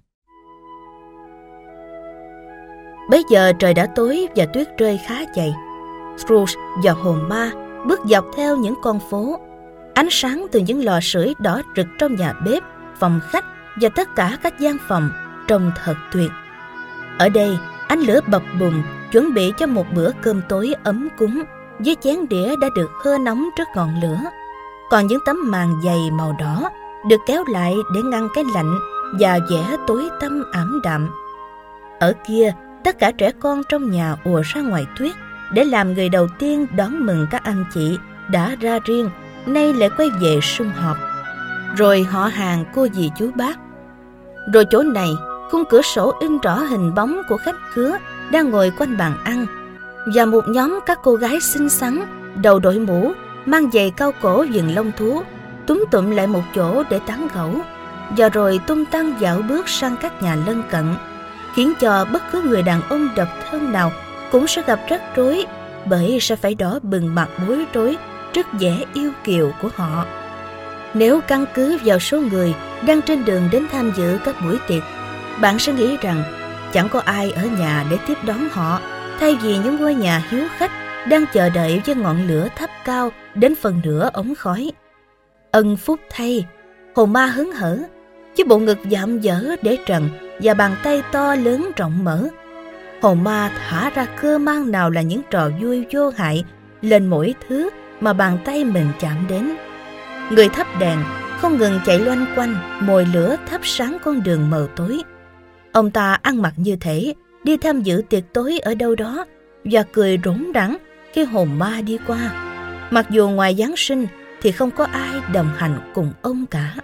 Bấy giờ trời đã tối và tuyết rơi khá dày. Scrooge và hồn ma bước dọc theo những con phố. Ánh sáng từ những lò sưởi đỏ rực trong nhà bếp, phòng khách và tất cả các gian phòng trông thật tuyệt. Ở đây, ánh lửa bập bùng chuẩn bị cho một bữa cơm tối ấm cúng với chén đĩa đã được hơ nóng trước ngọn lửa. Còn những tấm màn dày màu đỏ được kéo lại để ngăn cái lạnh và vẻ tối tăm ảm đạm. Ở kia, tất cả trẻ con trong nhà ùa ra ngoài tuyết để làm người đầu tiên đón mừng các anh chị đã ra riêng, nay lại quay về sum họp. Rồi họ hàng cô dì chú bác. Rồi chỗ này, khung cửa sổ in rõ hình bóng của khách khứa đang ngồi quanh bàn ăn, và một nhóm các cô gái xinh xắn, đầu đội mũ, mang giày cao cổ viền lông thú, túm tụm lại một chỗ để tán gẫu, và rồi tung tăng dạo bước sang các nhà lân cận, khiến cho bất cứ người đàn ông độc thân nào cũng sẽ gặp rắc rối, bởi sẽ phải đỏ bừng mặt bối rối trước vẻ yêu kiều của họ. Nếu căn cứ vào số người đang trên đường đến tham dự các buổi tiệc, bạn sẽ nghĩ rằng chẳng có ai ở nhà để tiếp đón họ, thay vì những ngôi nhà hiếu khách đang chờ đợi với ngọn lửa thắp cao đến phần nửa ống khói. Ân phúc thay, hồn ma hớn hở, với bộ ngực dạm dở để trần và bàn tay to lớn rộng mở. Hồn ma thả ra cơ mang nào là những trò vui vô hại lên mỗi thứ mà bàn tay mình chạm đến. Người thắp đèn không ngừng chạy loanh quanh, mồi lửa thắp sáng con đường mờ tối. Ông ta ăn mặc như thể đi tham dự tiệc tối ở đâu đó và cười rủng rẳng khi hồn ma đi qua, mặc dù ngoài Giáng sinh thì không có ai đồng hành cùng ông cả.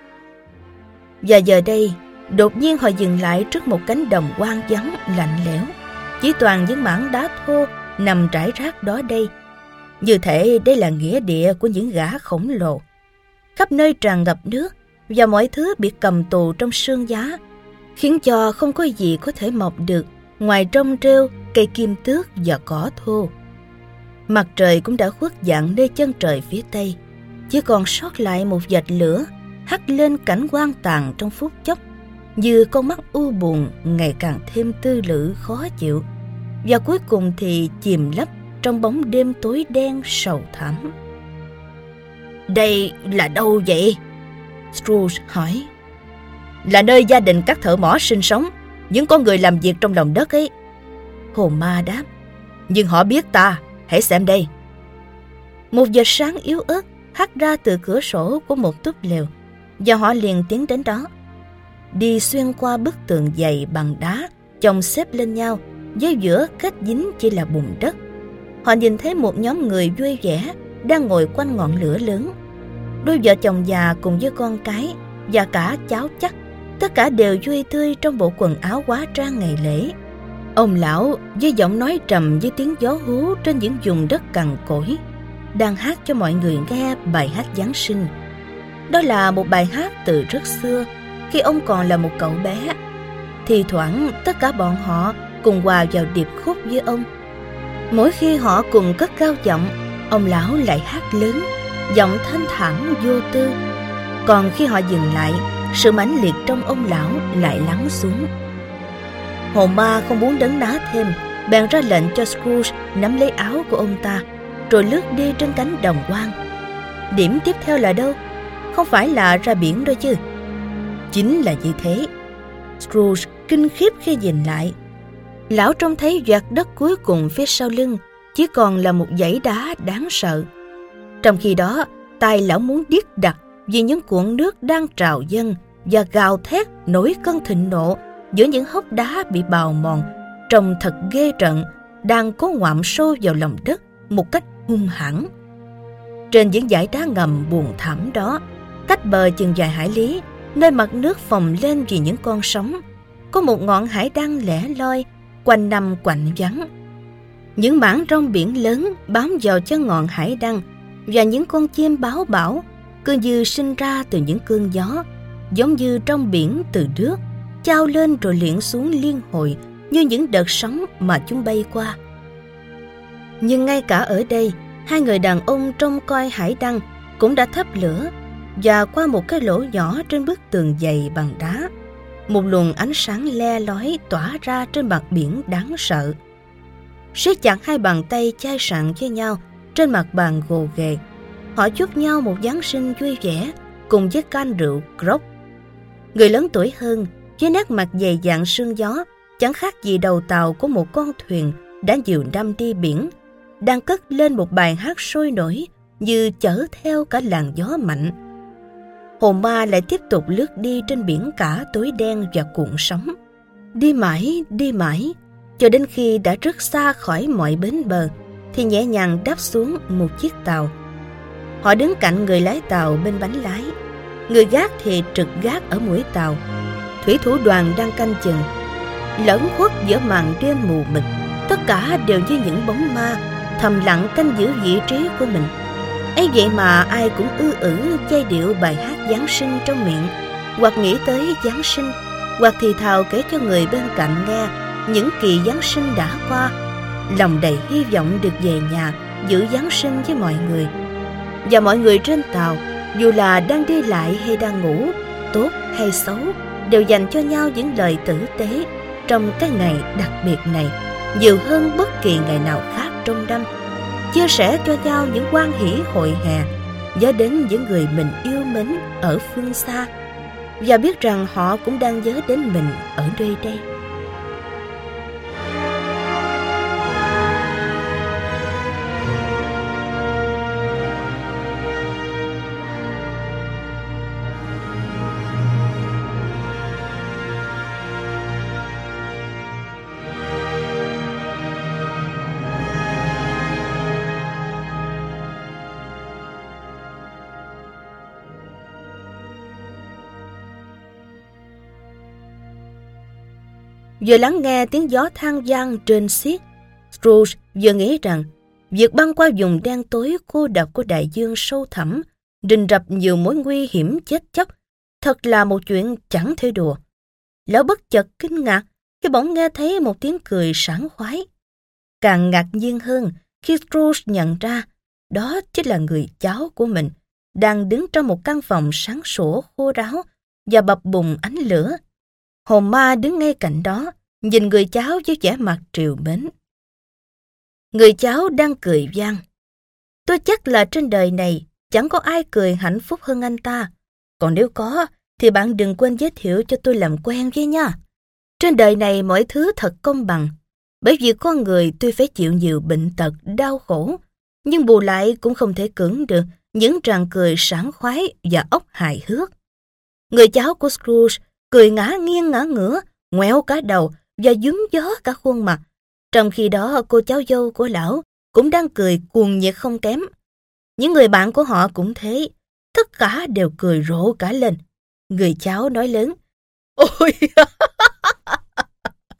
Và giờ đây, đột nhiên họ dừng lại trước một cánh đồng hoang vắng lạnh lẽo, chỉ toàn những mảng đá thô nằm rải rác đó đây, như thể đây là nghĩa địa của những gã khổng lồ. Khắp nơi tràn ngập nước và mọi thứ bị cầm tù trong sương giá, khiến cho không có gì có thể mọc được ngoài rong rêu, cây kim tước và cỏ thô. Mặt trời cũng đã khuất dạng nơi chân trời phía tây, chỉ còn sót lại một vệt lửa hắt lên cảnh hoang tàn trong phút chốc, như con mắt u buồn ngày càng thêm tư lự khó chịu, và cuối cùng thì chìm lấp trong bóng đêm tối đen sầu thẳm. Đây là đâu vậy? Scrooge hỏi. Là nơi gia đình các thợ mỏ sinh sống, những con người làm việc trong lòng đất ấy. Hồn ma đáp. Nhưng họ biết ta, hãy xem đây. Một vệt sáng yếu ớt hắt ra từ cửa sổ của một túp lều, và họ liền tiến đến đó. Đi xuyên qua bức tường dày bằng đá chồng xếp lên nhau, với giữa kết dính chỉ là bùn đất. Họ nhìn thấy một nhóm người vui vẻ đang ngồi quanh ngọn lửa lớn. Đôi vợ chồng già cùng với con cái và cả cháu chắc, tất cả đều vui tươi trong bộ quần áo hóa trang ngày lễ. Ông lão với giọng nói trầm với tiếng gió hú trên những vùng đất cằn cỗi đang hát cho mọi người nghe bài hát Giáng sinh. Đó là một bài hát từ rất xưa, khi ông còn là một cậu bé. Thì thoảng tất cả bọn họ cùng hòa vào điệp khúc với ông. Mỗi khi họ cùng cất cao giọng, ông lão lại hát lớn, giọng thanh thản vô tư. Còn khi họ dừng lại, sự mãnh liệt trong ông lão lại lắng xuống. Hồn ma không muốn đấn ná thêm, bèn ra lệnh cho Scrooge nắm lấy áo của ông ta, rồi lướt đi trên cánh đồng hoang. Điểm tiếp theo là đâu? Không phải là ra biển đâu chứ? Chính là như thế. Scrooge kinh khiếp khi nhìn lại. Lão trông thấy vạt đất cuối cùng phía sau lưng chỉ còn là một dãy đá đáng sợ. Trong khi đó, tai lão muốn điếc đặc vì những cuộn nước đang trào dâng và gào thét nổi cơn thịnh nộ giữa những hốc đá bị bào mòn, trông thật ghê rợn, đang cố ngoạm sâu vào lòng đất một cách hung hãn. Trên những dải đá ngầm buồn thảm đó, cách bờ chừng vài hải lý, nơi mặt nước phồng lên vì những con sóng, có một ngọn hải đăng lẻ loi, quanh năm quạnh vắng. Những mảng rong biển lớn bám vào chân ngọn hải đăng, và những con chim báo bão cứ như sinh ra từ những cơn gió, giống như trong biển từ nước, chao lên rồi liệng xuống liên hồi như những đợt sóng mà chúng bay qua. Nhưng ngay cả ở đây, hai người đàn ông trông coi hải đăng cũng đã thắp lửa, và qua một cái lỗ nhỏ trên bức tường dày bằng đá, một luồng ánh sáng le lói tỏa ra trên mặt biển đáng sợ. Siết chặt hai bàn tay chai sạn với nhau trên mặt bàn gồ ghề, họ chúc nhau một Giáng sinh vui vẻ cùng với can rượu grog. Người lớn tuổi hơn, với nét mặt dày dạn sương gió, chẳng khác gì đầu tàu của một con thuyền đã nhiều năm đi biển, đang cất lên một bài hát sôi nổi như chở theo cả làn gió mạnh. Hồn ma lại tiếp tục lướt đi trên biển cả tối đen và cuộn sóng. Đi mãi, đi mãi, cho đến khi đã rất xa khỏi mọi bến bờ, thì nhẹ nhàng đáp xuống một chiếc tàu. Họ đứng cạnh người lái tàu bên bánh lái, người gác thì trực gác ở mũi tàu. Thủy thủ đoàn đang canh chừng. Lẫn khuất giữa màn đêm mù mịt, tất cả đều như những bóng ma thầm lặng canh giữ vị trí của mình. Ấy vậy mà ai cũng ư ử giai điệu bài hát Giáng sinh trong miệng, hoặc nghĩ tới Giáng sinh, hoặc thì thào kể cho người bên cạnh nghe những kỳ Giáng sinh đã qua, lòng đầy hy vọng được về nhà giữ Giáng sinh với mọi người. Và mọi người trên tàu, dù là đang đi lại hay đang ngủ, tốt hay xấu, đều dành cho nhau những lời tử tế trong cái ngày đặc biệt này, nhiều hơn bất kỳ ngày nào khác trong năm. Chia sẻ cho nhau những hoan hỷ hội hè, nhớ đến những người mình yêu mến ở phương xa, và biết rằng họ cũng đang nhớ đến mình ở nơi đây. Vừa lắng nghe tiếng gió than vang trên xiết, Scrooge vừa nghĩ rằng việc băng qua vùng đen tối cô độc của đại dương sâu thẳm, rình rập nhiều mối nguy hiểm chết chóc, thật là một chuyện chẳng thể đùa. Lão bất chợt kinh ngạc khi bỗng nghe thấy một tiếng cười sảng khoái. Càng ngạc nhiên hơn khi Scrooge nhận ra đó chính là người cháu của mình, đang đứng trong một căn phòng sáng sủa khô ráo và bập bùng ánh lửa. Hồn ma đứng ngay cạnh đó, nhìn người cháu với vẻ mặt trìu mến. Người cháu đang cười vang. Tôi chắc là trên đời này chẳng có ai cười hạnh phúc hơn anh ta. Còn nếu có, thì bạn đừng quên giới thiệu cho tôi làm quen với nha. Trên đời này mọi thứ thật công bằng. Bởi vì con người tuy phải chịu nhiều bệnh tật, đau khổ, nhưng bù lại cũng không thể cưỡng được những tràng cười sảng khoái và óc hài hước. Người cháu của Scrooge cười ngã nghiêng ngã ngửa, ngoẹo cả đầu và dúm gió cả khuôn mặt. Trong khi đó cô cháu dâu của lão cũng đang cười cuồng nhiệt không kém. Những người bạn của họ cũng thế, tất cả đều cười rộ cả lên. Người cháu nói lớn: Ôi,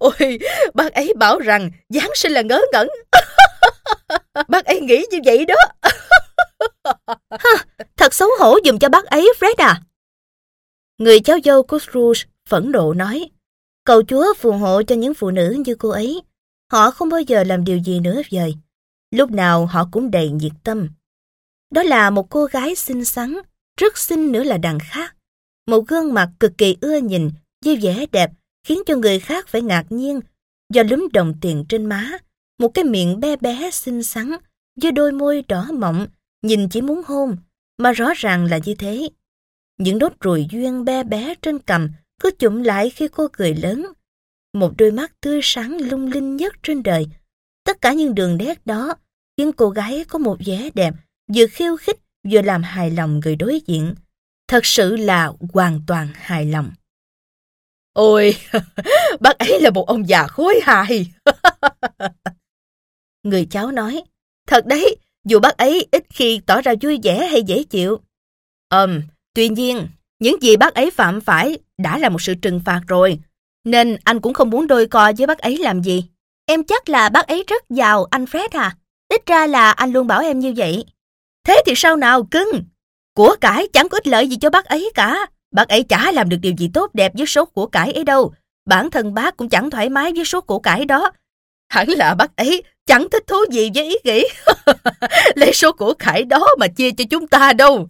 Ôi, bác ấy bảo rằng Giáng sinh là ngớ ngẩn. Bác ấy nghĩ như vậy đó. Ha, thật xấu hổ giùm cho bác ấy, Fred à. Người cháu dâu của Scrooge phẫn nộ nói, cầu Chúa phù hộ cho những phụ nữ như cô ấy. Họ không bao giờ làm điều gì nữa vời. Lúc nào họ cũng đầy nhiệt tâm. Đó là một cô gái xinh xắn, rất xinh nữa là đằng khác. Một gương mặt cực kỳ ưa nhìn, với vẻ đẹp, khiến cho người khác phải ngạc nhiên, do lúm đồng tiền trên má, một cái miệng bé bé xinh xắn, với đôi môi đỏ mọng, nhìn chỉ muốn hôn, mà rõ ràng là như thế. Những nốt ruồi duyên bé bé trên cằm cứ chụm lại khi cô cười lớn. Một đôi mắt tươi sáng lung linh nhất trên đời. Tất cả những đường nét đó khiến cô gái có một vẻ đẹp, vừa khiêu khích vừa làm hài lòng người đối diện. Thật sự là hoàn toàn hài lòng. Ôi, bác ấy là một ông già khôi hài. Người cháu nói, thật đấy, dù bác ấy ít khi tỏ ra vui vẻ hay dễ chịu. Ừm, tuy nhiên, những gì bác ấy phạm phải đã là một sự trừng phạt rồi, nên anh cũng không muốn đôi co với bác ấy làm gì. Em chắc là bác ấy rất giàu, anh Fred à. Ít ra là anh luôn bảo em như vậy. Thế thì sao nào cưng? Của cải chẳng có ích lợi gì cho bác ấy cả. Bác ấy chả làm được điều gì tốt đẹp với số của cải ấy đâu. Bản thân bác cũng chẳng thoải mái với số của cải đó. Hẳn là bác ấy chẳng thích thú gì với ý nghĩ lấy số của cải đó mà chia cho chúng ta đâu.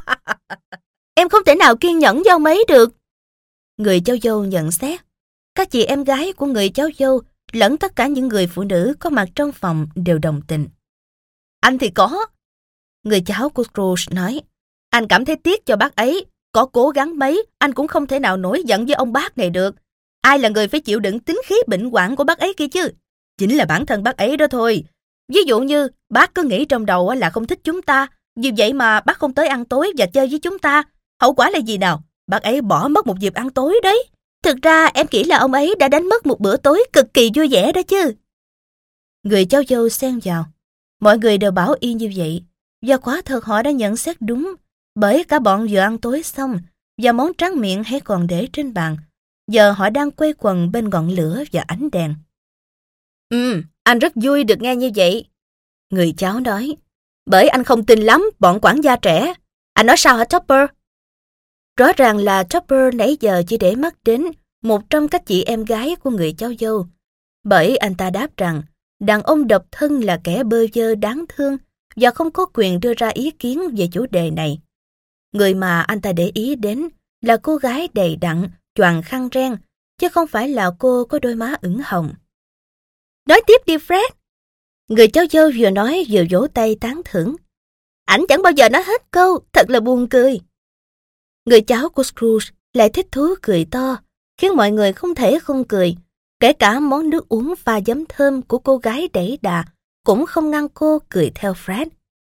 Em không thể nào kiên nhẫn với ông ấy được. Người cháu dâu nhận xét. Các chị em gái của người cháu dâu lẫn tất cả những người phụ nữ có mặt trong phòng đều đồng tình. Anh thì có. Người cháu của Scrooge nói, anh cảm thấy tiếc cho bác ấy. Có cố gắng mấy, anh cũng không thể nào nổi giận với ông bác này được. Ai là người phải chịu đựng tính khí bệnh hoạn của bác ấy kia chứ? Chính là bản thân bác ấy đó thôi. Ví dụ như bác cứ nghĩ trong đầu là không thích chúng ta, vì vậy mà bác không tới ăn tối và chơi với chúng ta. Hậu quả là gì nào? Bác ấy bỏ mất một dịp ăn tối đấy. Thực ra em nghĩ là ông ấy đã đánh mất một bữa tối cực kỳ vui vẻ đó chứ. Người cháu dâu xen vào. Mọi người đều bảo y như vậy. Và quả thật họ đã nhận xét đúng. Bởi cả bọn vừa ăn tối xong và món tráng miệng hãy còn để trên bàn. Giờ họ đang quây quần bên ngọn lửa và ánh đèn. Ừ, anh rất vui được nghe như vậy. Người cháu nói. Bởi anh không tin lắm bọn quản gia trẻ. Anh nói sao hả Topper? Rõ ràng là Topper nãy giờ chỉ để mắt đến một trong các chị em gái của người cháu dâu. Bởi anh ta đáp rằng đàn ông độc thân là kẻ bơ vơ đáng thương và không có quyền đưa ra ý kiến về chủ đề này. Người mà anh ta để ý đến là cô gái đầy đặn, choàng khăn ren, chứ không phải là cô có đôi má ửng hồng. Nói tiếp đi Fred. Người cháu dâu vừa nói vừa vỗ tay tán thưởng. Ảnh chẳng bao giờ nói hết câu, thật là buồn cười. Người cháu của Scrooge lại thích thú cười to, khiến mọi người không thể không cười. Kể cả món nước uống pha giấm thơm của cô gái đẩy đà cũng không ngăn cô cười theo Fred.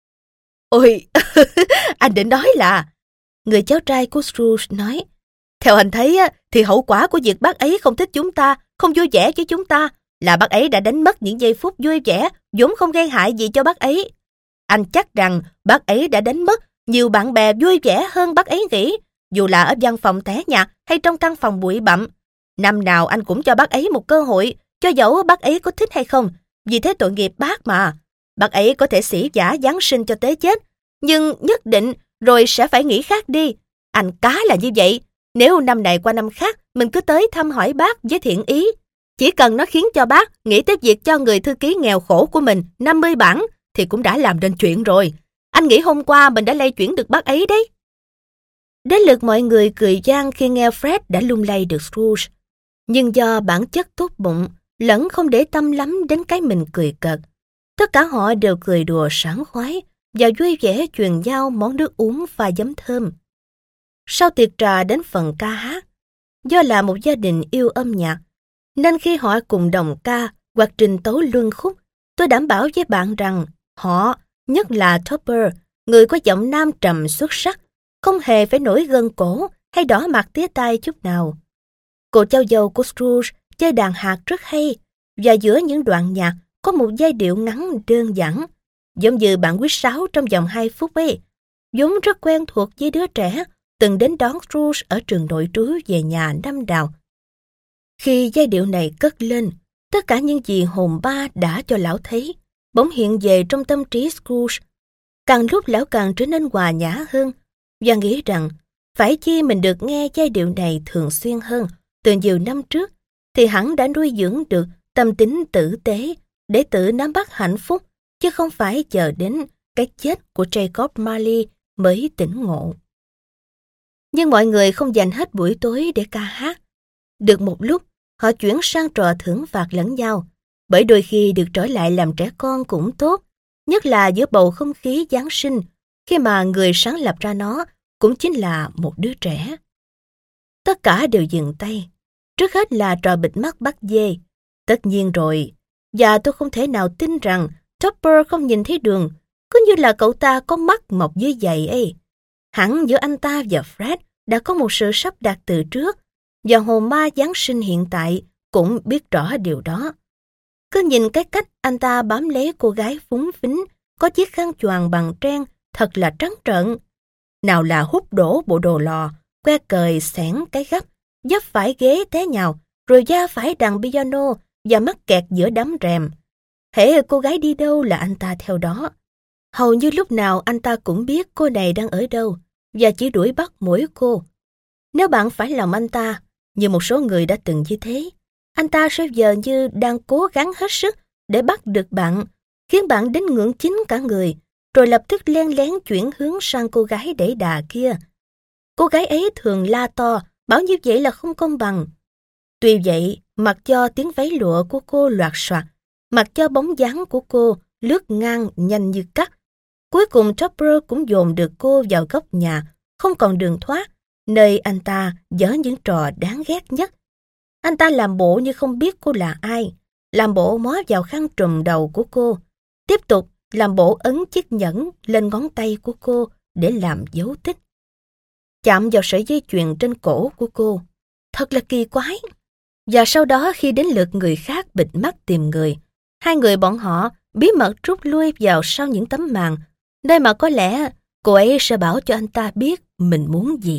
Ôi, anh định nói là... Người cháu trai của Scrooge nói. Theo anh thấy thì hậu quả của việc bác ấy không thích chúng ta, không vui vẻ với chúng ta là bác ấy đã đánh mất những giây phút vui vẻ vốn không gây hại gì cho bác ấy. Anh chắc rằng bác ấy đã đánh mất nhiều bạn bè vui vẻ hơn bác ấy nghĩ, dù là ở văn phòng tẻ nhạt hay trong căn phòng bụi bặm. Năm nào anh cũng cho bác ấy một cơ hội, cho dẫu bác ấy có thích hay không, vì thế tội nghiệp bác mà. Bác ấy có thể sỉ vả Giáng sinh cho tới chết, nhưng nhất định rồi sẽ phải nghĩ khác đi. Anh cá là như vậy, nếu năm này qua năm khác mình cứ tới thăm hỏi bác với thiện ý, chỉ cần nó khiến cho bác nghĩ tới việc cho người thư ký nghèo khổ của mình năm mươi bảng thì cũng đã làm nên chuyện rồi. Anh nghĩ hôm qua mình đã lay chuyển được bác ấy đấy. Đến lượt mọi người cười vang khi nghe Fred đã lung lay được Scrooge. Nhưng do bản chất tốt bụng, lẫn không để tâm lắm đến cái mình cười cợt, tất cả họ đều cười đùa sảng khoái và vui vẻ truyền giao món nước uống pha giấm thơm. Sau tiệc trà đến phần ca hát, do là một gia đình yêu âm nhạc, nên khi họ cùng đồng ca hoặc trình tấu luân khúc, tôi đảm bảo với bạn rằng họ, nhất là Topper, người có giọng nam trầm xuất sắc, không hề phải nổi gân cổ hay đỏ mặt tía tai chút nào. Cô cháu dâu của Scrooge chơi đàn hạt rất hay, và giữa những đoạn nhạc có một giai điệu ngắn đơn giản, giống như bản huýt sáo trong vòng hai phút ấy, vốn rất quen thuộc với đứa trẻ từng đến đón Scrooge ở trường nội trú về nhà năm nào. Khi giai điệu này cất lên, tất cả những gì hồn ma đã cho lão thấy bỗng hiện về trong tâm trí Scrooge. Càng lúc lão càng trở nên hòa nhã hơn và nghĩ rằng phải chi mình được nghe giai điệu này thường xuyên hơn từ nhiều năm trước thì hẳn đã nuôi dưỡng được tâm tính tử tế để tự nắm bắt hạnh phúc, chứ không phải chờ đến cái chết của Jacob Marley mới tỉnh ngộ. Nhưng mọi người không dành hết buổi tối để ca hát. Được một lúc, họ chuyển sang trò thưởng phạt lẫn nhau, bởi đôi khi được trở lại làm trẻ con cũng tốt, nhất là giữa bầu không khí Giáng sinh, khi mà người sáng lập ra nó cũng chính là một đứa trẻ. Tất cả đều dừng tay. Trước hết là trò bịt mắt bắt dê. Tất nhiên rồi, và tôi không thể nào tin rằng Topper không nhìn thấy đường, cứ như là cậu ta có mắt mọc dưới giày ấy. Hẳn giữa anh ta và Fred đã có một sự sắp đặt từ trước, và hồn ma Giáng sinh hiện tại cũng biết rõ điều đó. Cứ nhìn cái cách anh ta bám lấy cô gái phúng phính có chiếc khăn choàng bằng trean thật là trắng trợn. Nào là hút đổ bộ đồ lò, que cời xẻng cái gấp, dấp phải ghế té nhào, rồi da phải đàn piano và mắc kẹt giữa đám rèm. Hễ cô gái đi đâu là anh ta theo đó. Hầu như lúc nào anh ta cũng biết cô này đang ở đâu và chỉ đuổi bắt mỗi cô. Nếu bạn phải lòng anh ta, như một số người đã từng như thế, anh ta sẽ giờ như đang cố gắng hết sức để bắt được bạn, khiến bạn đến ngưỡng chính cả người, rồi lập tức len lén chuyển hướng sang cô gái đẩy đà kia. Cô gái ấy thường la to, bảo như vậy là không công bằng. Tuy vậy, mặc cho tiếng váy lụa của cô loạt soạt, mặc cho bóng dáng của cô lướt ngang nhanh như cắt, cuối cùng Topper cũng dồn được cô vào góc nhà, không còn đường thoát, nơi anh ta dở những trò đáng ghét nhất. Anh ta làm bộ như không biết cô là ai, làm bộ mó vào khăn trùm đầu của cô, tiếp tục làm bộ ấn chiếc nhẫn lên ngón tay của cô để làm dấu tích. Chạm vào sợi dây chuyền trên cổ của cô, thật là kỳ quái. Và sau đó khi đến lượt người khác bịt mắt tìm người, hai người bọn họ bí mật rút lui vào sau những tấm màn, nơi mà có lẽ cô ấy sẽ bảo cho anh ta biết mình muốn gì.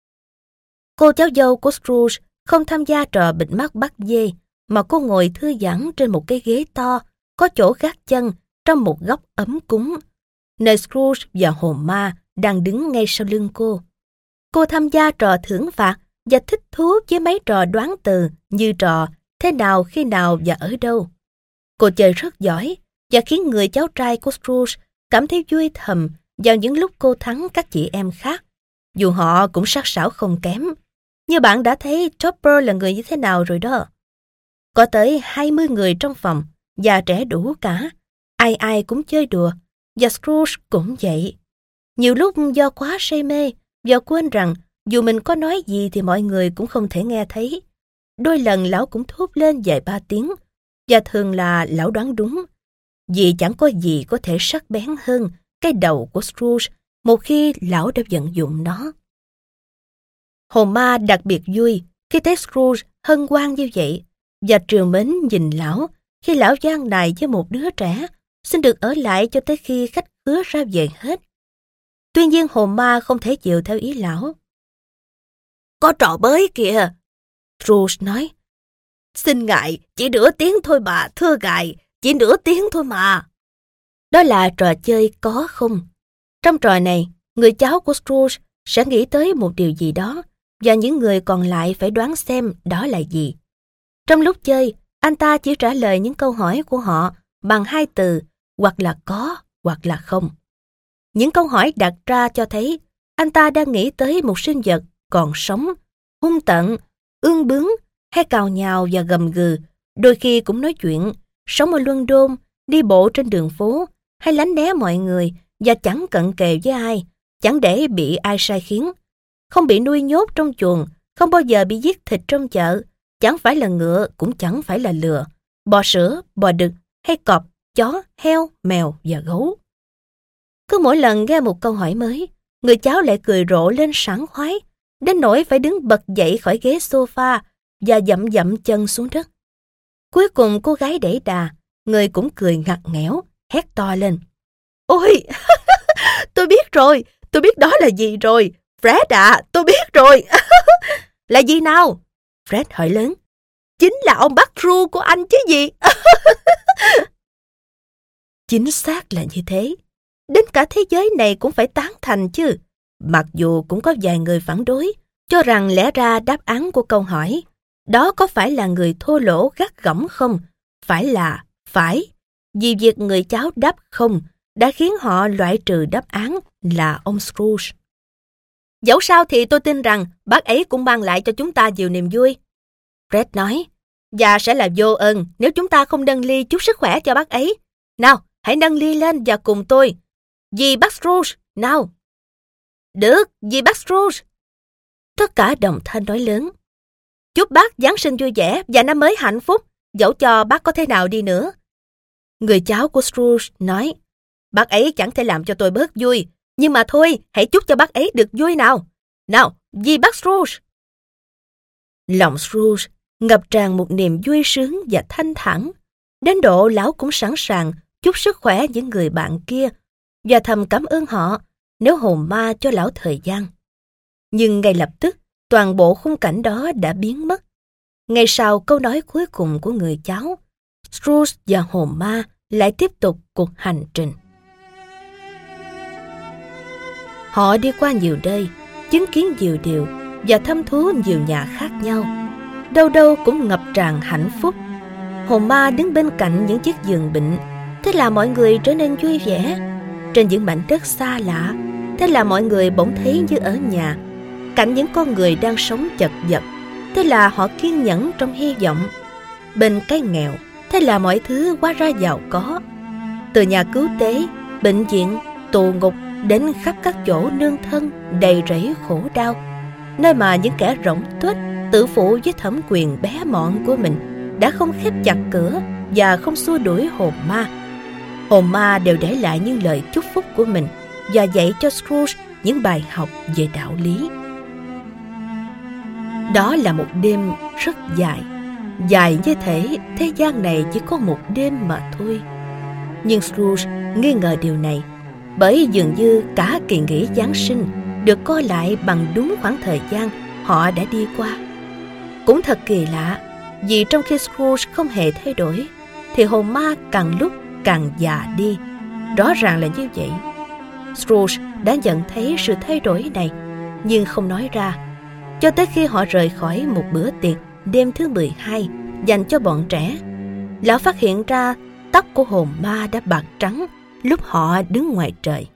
Cô cháu dâu của Scrooge không tham gia trò bịt mắt bắt dê, mà cô ngồi thư giãn trên một cái ghế to, có chỗ gác chân trong một góc ấm cúng, nơi Scrooge và hồn ma đang đứng ngay sau lưng cô. Cô tham gia trò thưởng phạt và thích thú với mấy trò đoán từ như trò thế nào, khi nào và ở đâu. Cô chơi rất giỏi và khiến người cháu trai của Scrooge cảm thấy vui thầm vào những lúc cô thắng các chị em khác, dù họ cũng sắc sảo không kém. Như bạn đã thấy Topper là người như thế nào rồi đó. Có tới hai mươi người trong phòng, già trẻ đủ cả, ai ai cũng chơi đùa, và Scrooge cũng vậy. Nhiều lúc do quá say mê và quên rằng dù mình có nói gì thì mọi người cũng không thể nghe thấy. Đôi lần lão cũng thốt lên vài ba tiếng, và thường là lão đoán đúng, vì chẳng có gì có thể sắc bén hơn cái đầu của Scrooge một khi lão đã vận dụng nó. Hồn ma đặc biệt vui khi thấy Scrooge hân hoan như vậy, và trìu mến nhìn lão khi lão gian nài với một đứa trẻ xin được ở lại cho tới khi khách khứa ra về hết. Tuy nhiên hồn ma không thể chịu theo ý lão. Có trò bới kìa, Scrooge nói. Xin ngại, chỉ nửa tiếng thôi bà, thưa ngài, chỉ nửa tiếng thôi mà. Đó là trò chơi có không. Trong trò này, người cháu của Scrooge sẽ nghĩ tới một điều gì đó, và những người còn lại phải đoán xem đó là gì. Trong lúc chơi, anh ta chỉ trả lời những câu hỏi của họ bằng hai từ, hoặc là có, hoặc là không. Những câu hỏi đặt ra cho thấy anh ta đang nghĩ tới một sinh vật còn sống, hung tợn, ương bướng, hay cào nhào và gầm gừ, đôi khi cũng nói chuyện, sống ở London, đi bộ trên đường phố, hay lánh né mọi người và chẳng cận kề với ai, chẳng để bị ai sai khiến, không bị nuôi nhốt trong chuồng, không bao giờ bị giết thịt trong chợ, chẳng phải là ngựa cũng chẳng phải là lừa, bò sữa, bò đực hay cọp, chó, heo, mèo và gấu. Cứ mỗi lần nghe một câu hỏi mới, người cháu lại cười rộ lên sảng khoái, đến nỗi phải đứng bật dậy khỏi ghế sofa và dậm dậm chân xuống đất. Cuối cùng cô gái đẩy đà, người cũng cười ngặt nghẽo, hét to lên. Ôi, tôi biết rồi, tôi biết đó là gì rồi. Fred ạ, à, tôi biết rồi. Là gì nào? Fred hỏi lớn. chính là ông bác Ru của anh chứ gì. Chính xác là như thế. Đến cả thế giới này cũng phải tán thành chứ. Mặc dù cũng có vài người phản đối, cho rằng lẽ ra đáp án của câu hỏi đó có phải là người thô lỗ gắt gỏng không? Phải là phải. Vì việc người cháu đáp không đã khiến họ loại trừ đáp án là ông Scrooge. Dẫu sao thì tôi tin rằng bác ấy cũng mang lại cho chúng ta nhiều niềm vui. Fred nói. Và sẽ là vô ơn nếu chúng ta không nâng ly chúc sức khỏe cho bác ấy. Nào, hãy nâng ly lên và cùng tôi. Vì bác Scrooge, nào. Được, vì bác Scrooge. Tất cả đồng thanh nói lớn. Chúc bác Giáng sinh vui vẻ và năm mới hạnh phúc, dẫu cho bác có thế nào đi nữa. Người cháu của Scrooge nói. Bác ấy chẳng thể làm cho tôi bớt vui, nhưng mà thôi, hãy chúc cho bác ấy được vui nào. Nào, vì bác Scrooge. Lòng Scrooge ngập tràn một niềm vui sướng và thanh thản, đến độ lão cũng sẵn sàng chúc sức khỏe những người bạn kia và thầm cảm ơn họ nếu hồn ma cho lão thời gian. Nhưng ngay lập tức, toàn bộ khung cảnh đó đã biến mất. Ngay sau câu nói cuối cùng của người cháu, Scrooge và hồn ma lại tiếp tục cuộc hành trình. Họ đi qua nhiều nơi, chứng kiến nhiều điều và thăm thú nhiều nhà khác nhau. Đâu đâu cũng ngập tràn hạnh phúc. Hồn ma đứng bên cạnh những chiếc giường bệnh, thế là mọi người trở nên vui vẻ. Trên những mảnh đất xa lạ, thế là mọi người bỗng thấy như ở nhà. Cạnh những con người đang sống chật vật, thế là họ kiên nhẫn trong hy vọng. Bên cái nghèo, thế là mọi thứ hóa ra giàu có. Từ nhà cứu tế, bệnh viện, tù ngục đến khắp các chỗ nương thân đầy rẫy khổ đau, nơi mà những kẻ rỗng tuếch tự phụ với thẩm quyền bé mọn của mình đã không khép chặt cửa và không xua đuổi hồn ma. Hồn ma đều để lại những lời chúc phúc của mình và dạy cho Scrooge những bài học về đạo lý. Đó là một đêm rất dài, dài như thể thế gian này chỉ có một đêm mà thôi. Nhưng Scrooge nghi ngờ điều này, bởi dường như cả kỳ nghỉ Giáng sinh được co lại bằng đúng khoảng thời gian họ đã đi qua. Cũng thật kỳ lạ, vì trong khi Scrooge không hề thay đổi, thì hồn ma càng lúc càng già đi. Rõ ràng là như vậy. Scrooge đã nhận thấy sự thay đổi này, nhưng không nói ra, cho tới khi họ rời khỏi một bữa tiệc đêm thứ mười hai dành cho bọn trẻ. Lão phát hiện ra tóc của hồn ma đã bạc trắng lúc họ đứng ngoài trời.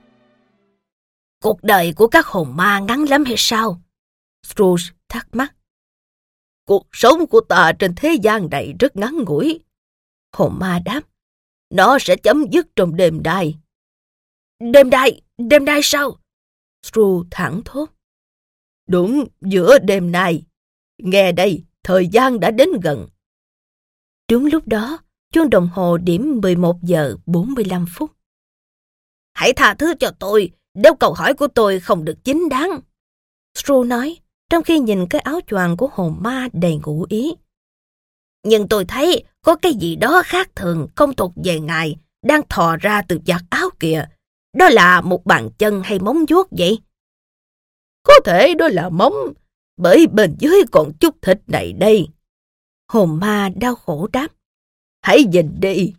Cuộc đời của các hồn ma ngắn lắm hay sao? Scrooge thắc mắc. Cuộc sống của ta trên thế gian này rất ngắn ngủi. Hồn ma đáp. Nó sẽ chấm dứt trong đêm đai. Đêm đai? Đêm đai sao? Scrooge thẳng thốt. Đúng, giữa đêm nay. Nghe đây, thời gian đã đến gần. Đúng lúc đó, chuông đồng hồ điểm mười một giờ bốn mươi lăm phút. Hãy tha thứ cho tôi nếu câu hỏi của tôi không được chính đáng, Scrooge nói, trong khi nhìn cái áo choàng của hồn ma đầy ngụ ý. Nhưng tôi thấy có cái gì đó khác thường không thuộc về ngài đang thò ra từ vạt áo kìa. Đó là một bàn chân hay móng vuốt vậy? Có thể đó là móng, bởi bên dưới còn chút thịt này đây. Hồn ma đau khổ đáp. Hãy nhìn đi.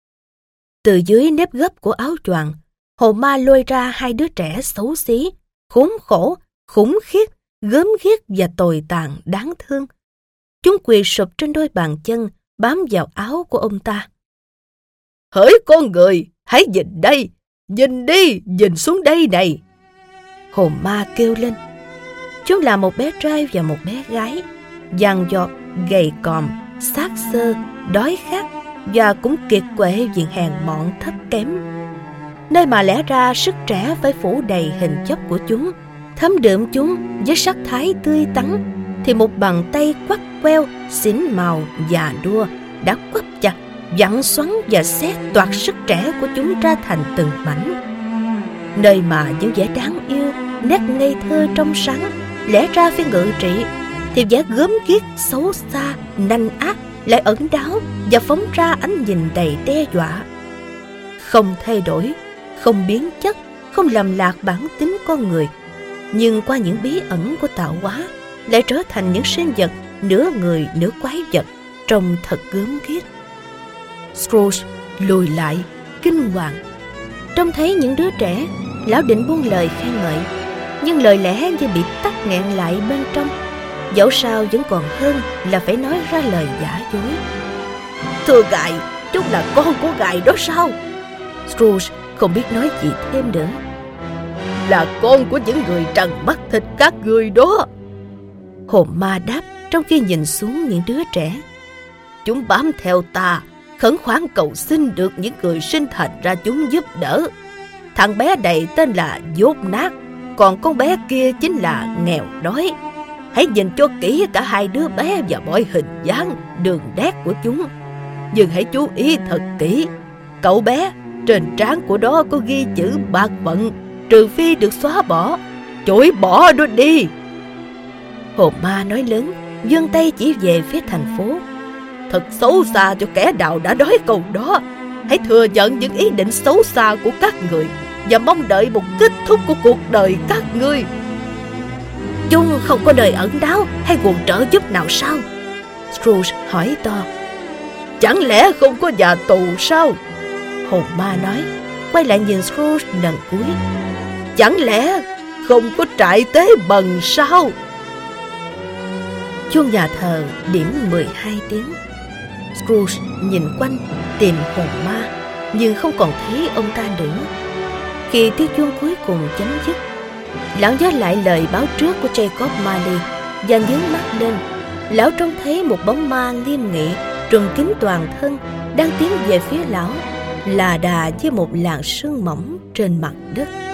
Từ dưới nếp gấp của áo choàng, hồn ma lôi ra hai đứa trẻ xấu xí, khốn khổ, khủng khiếp, gớm ghiếc và tồi tàn đáng thương. Chúng quỳ sụp trên đôi bàn chân, bám vào áo của ông ta. Hỡi con người, hãy nhìn đây, nhìn đi, nhìn xuống đây này. Hồn ma kêu lên. Chúng là một bé trai và một bé gái, dằn dọt, gầy còm, xác xơ, đói khát và cũng kiệt quệ vì hèn mọn thấp kém. Nơi mà lẽ ra sức trẻ phải phủ đầy hình dốc của chúng, thấm đượm chúng với sắc thái tươi tắn, thì một bàn tay quắt queo, xỉn màu, già đua đã quắp chặt, vặn xoắn và xé toạc sức trẻ của chúng ra thành từng mảnh. Nơi mà những vẻ đáng yêu, nét ngây thơ trong sáng lẽ ra phải ngự trị, thì vẻ gớm ghiếc, xấu xa, nanh ác lại ẩn đáo và phóng ra ánh nhìn đầy đe dọa. Không thay đổi, không biến chất, không lầm lạc bản tính con người, nhưng qua những bí ẩn của tạo hóa lại trở thành những sinh vật nửa người nửa quái vật, trông thật gớm ghiếc. Scrooge lùi lại, kinh hoàng. Trông thấy những đứa trẻ, lão định buông lời khen ngợi, nhưng lời lẽ như bị tắc nghẹn lại bên trong. Dẫu sao vẫn còn hơn là phải nói ra lời giả dối. Thưa ngài, chúng là con của ngài đó sao? Scrooge không biết nói gì thêm nữa. Là con của những người trần mắt thịt các ngươi đó, hồn ma đáp trong khi nhìn xuống những đứa trẻ. Chúng bám theo ta, khẩn khoản cầu xin được những người sinh thành ra chúng giúp đỡ. Thằng bé này tên là Dốt Nát, còn con bé kia chính là Nghèo Đói. Hãy nhìn cho kỹ cả hai đứa bé và mọi hình dáng, đường nét của chúng. Nhưng hãy chú ý thật kỹ. Cậu bé, trên trán của đó có ghi chữ bạc vận, trừ phi được xóa bỏ. Chối bỏ nó đi. Hồn ma nói lớn, giương tay chỉ về phía thành phố. Thật xấu xa cho kẻ nào đã nói câu đó. Hãy thừa nhận những ý định xấu xa của các người và mong đợi một kết thúc của cuộc đời các ngươi. Chúng không có nơi ẩn náu hay nguồn trợ giúp nào sao? Scrooge hỏi to. Chẳng lẽ không có nhà tù sao? Hồn ma nói, quay lại nhìn Scrooge lần cuối. Chẳng lẽ không có trại tế bần sao? Chuông nhà thờ điểm mười hai tiếng. Scrooge nhìn quanh tìm hồn ma, nhưng không còn thấy ông ta nữa. Khi tiếng chuông cuối cùng chấm dứt, lão nhớ lại lời báo trước của Jacob Marley và nhướng mắt lên. Lão trông thấy một bóng ma nghiêm nghị, trùm kín toàn thân, đang tiến về phía lão, là đà với một làn sương mỏng trên mặt đất.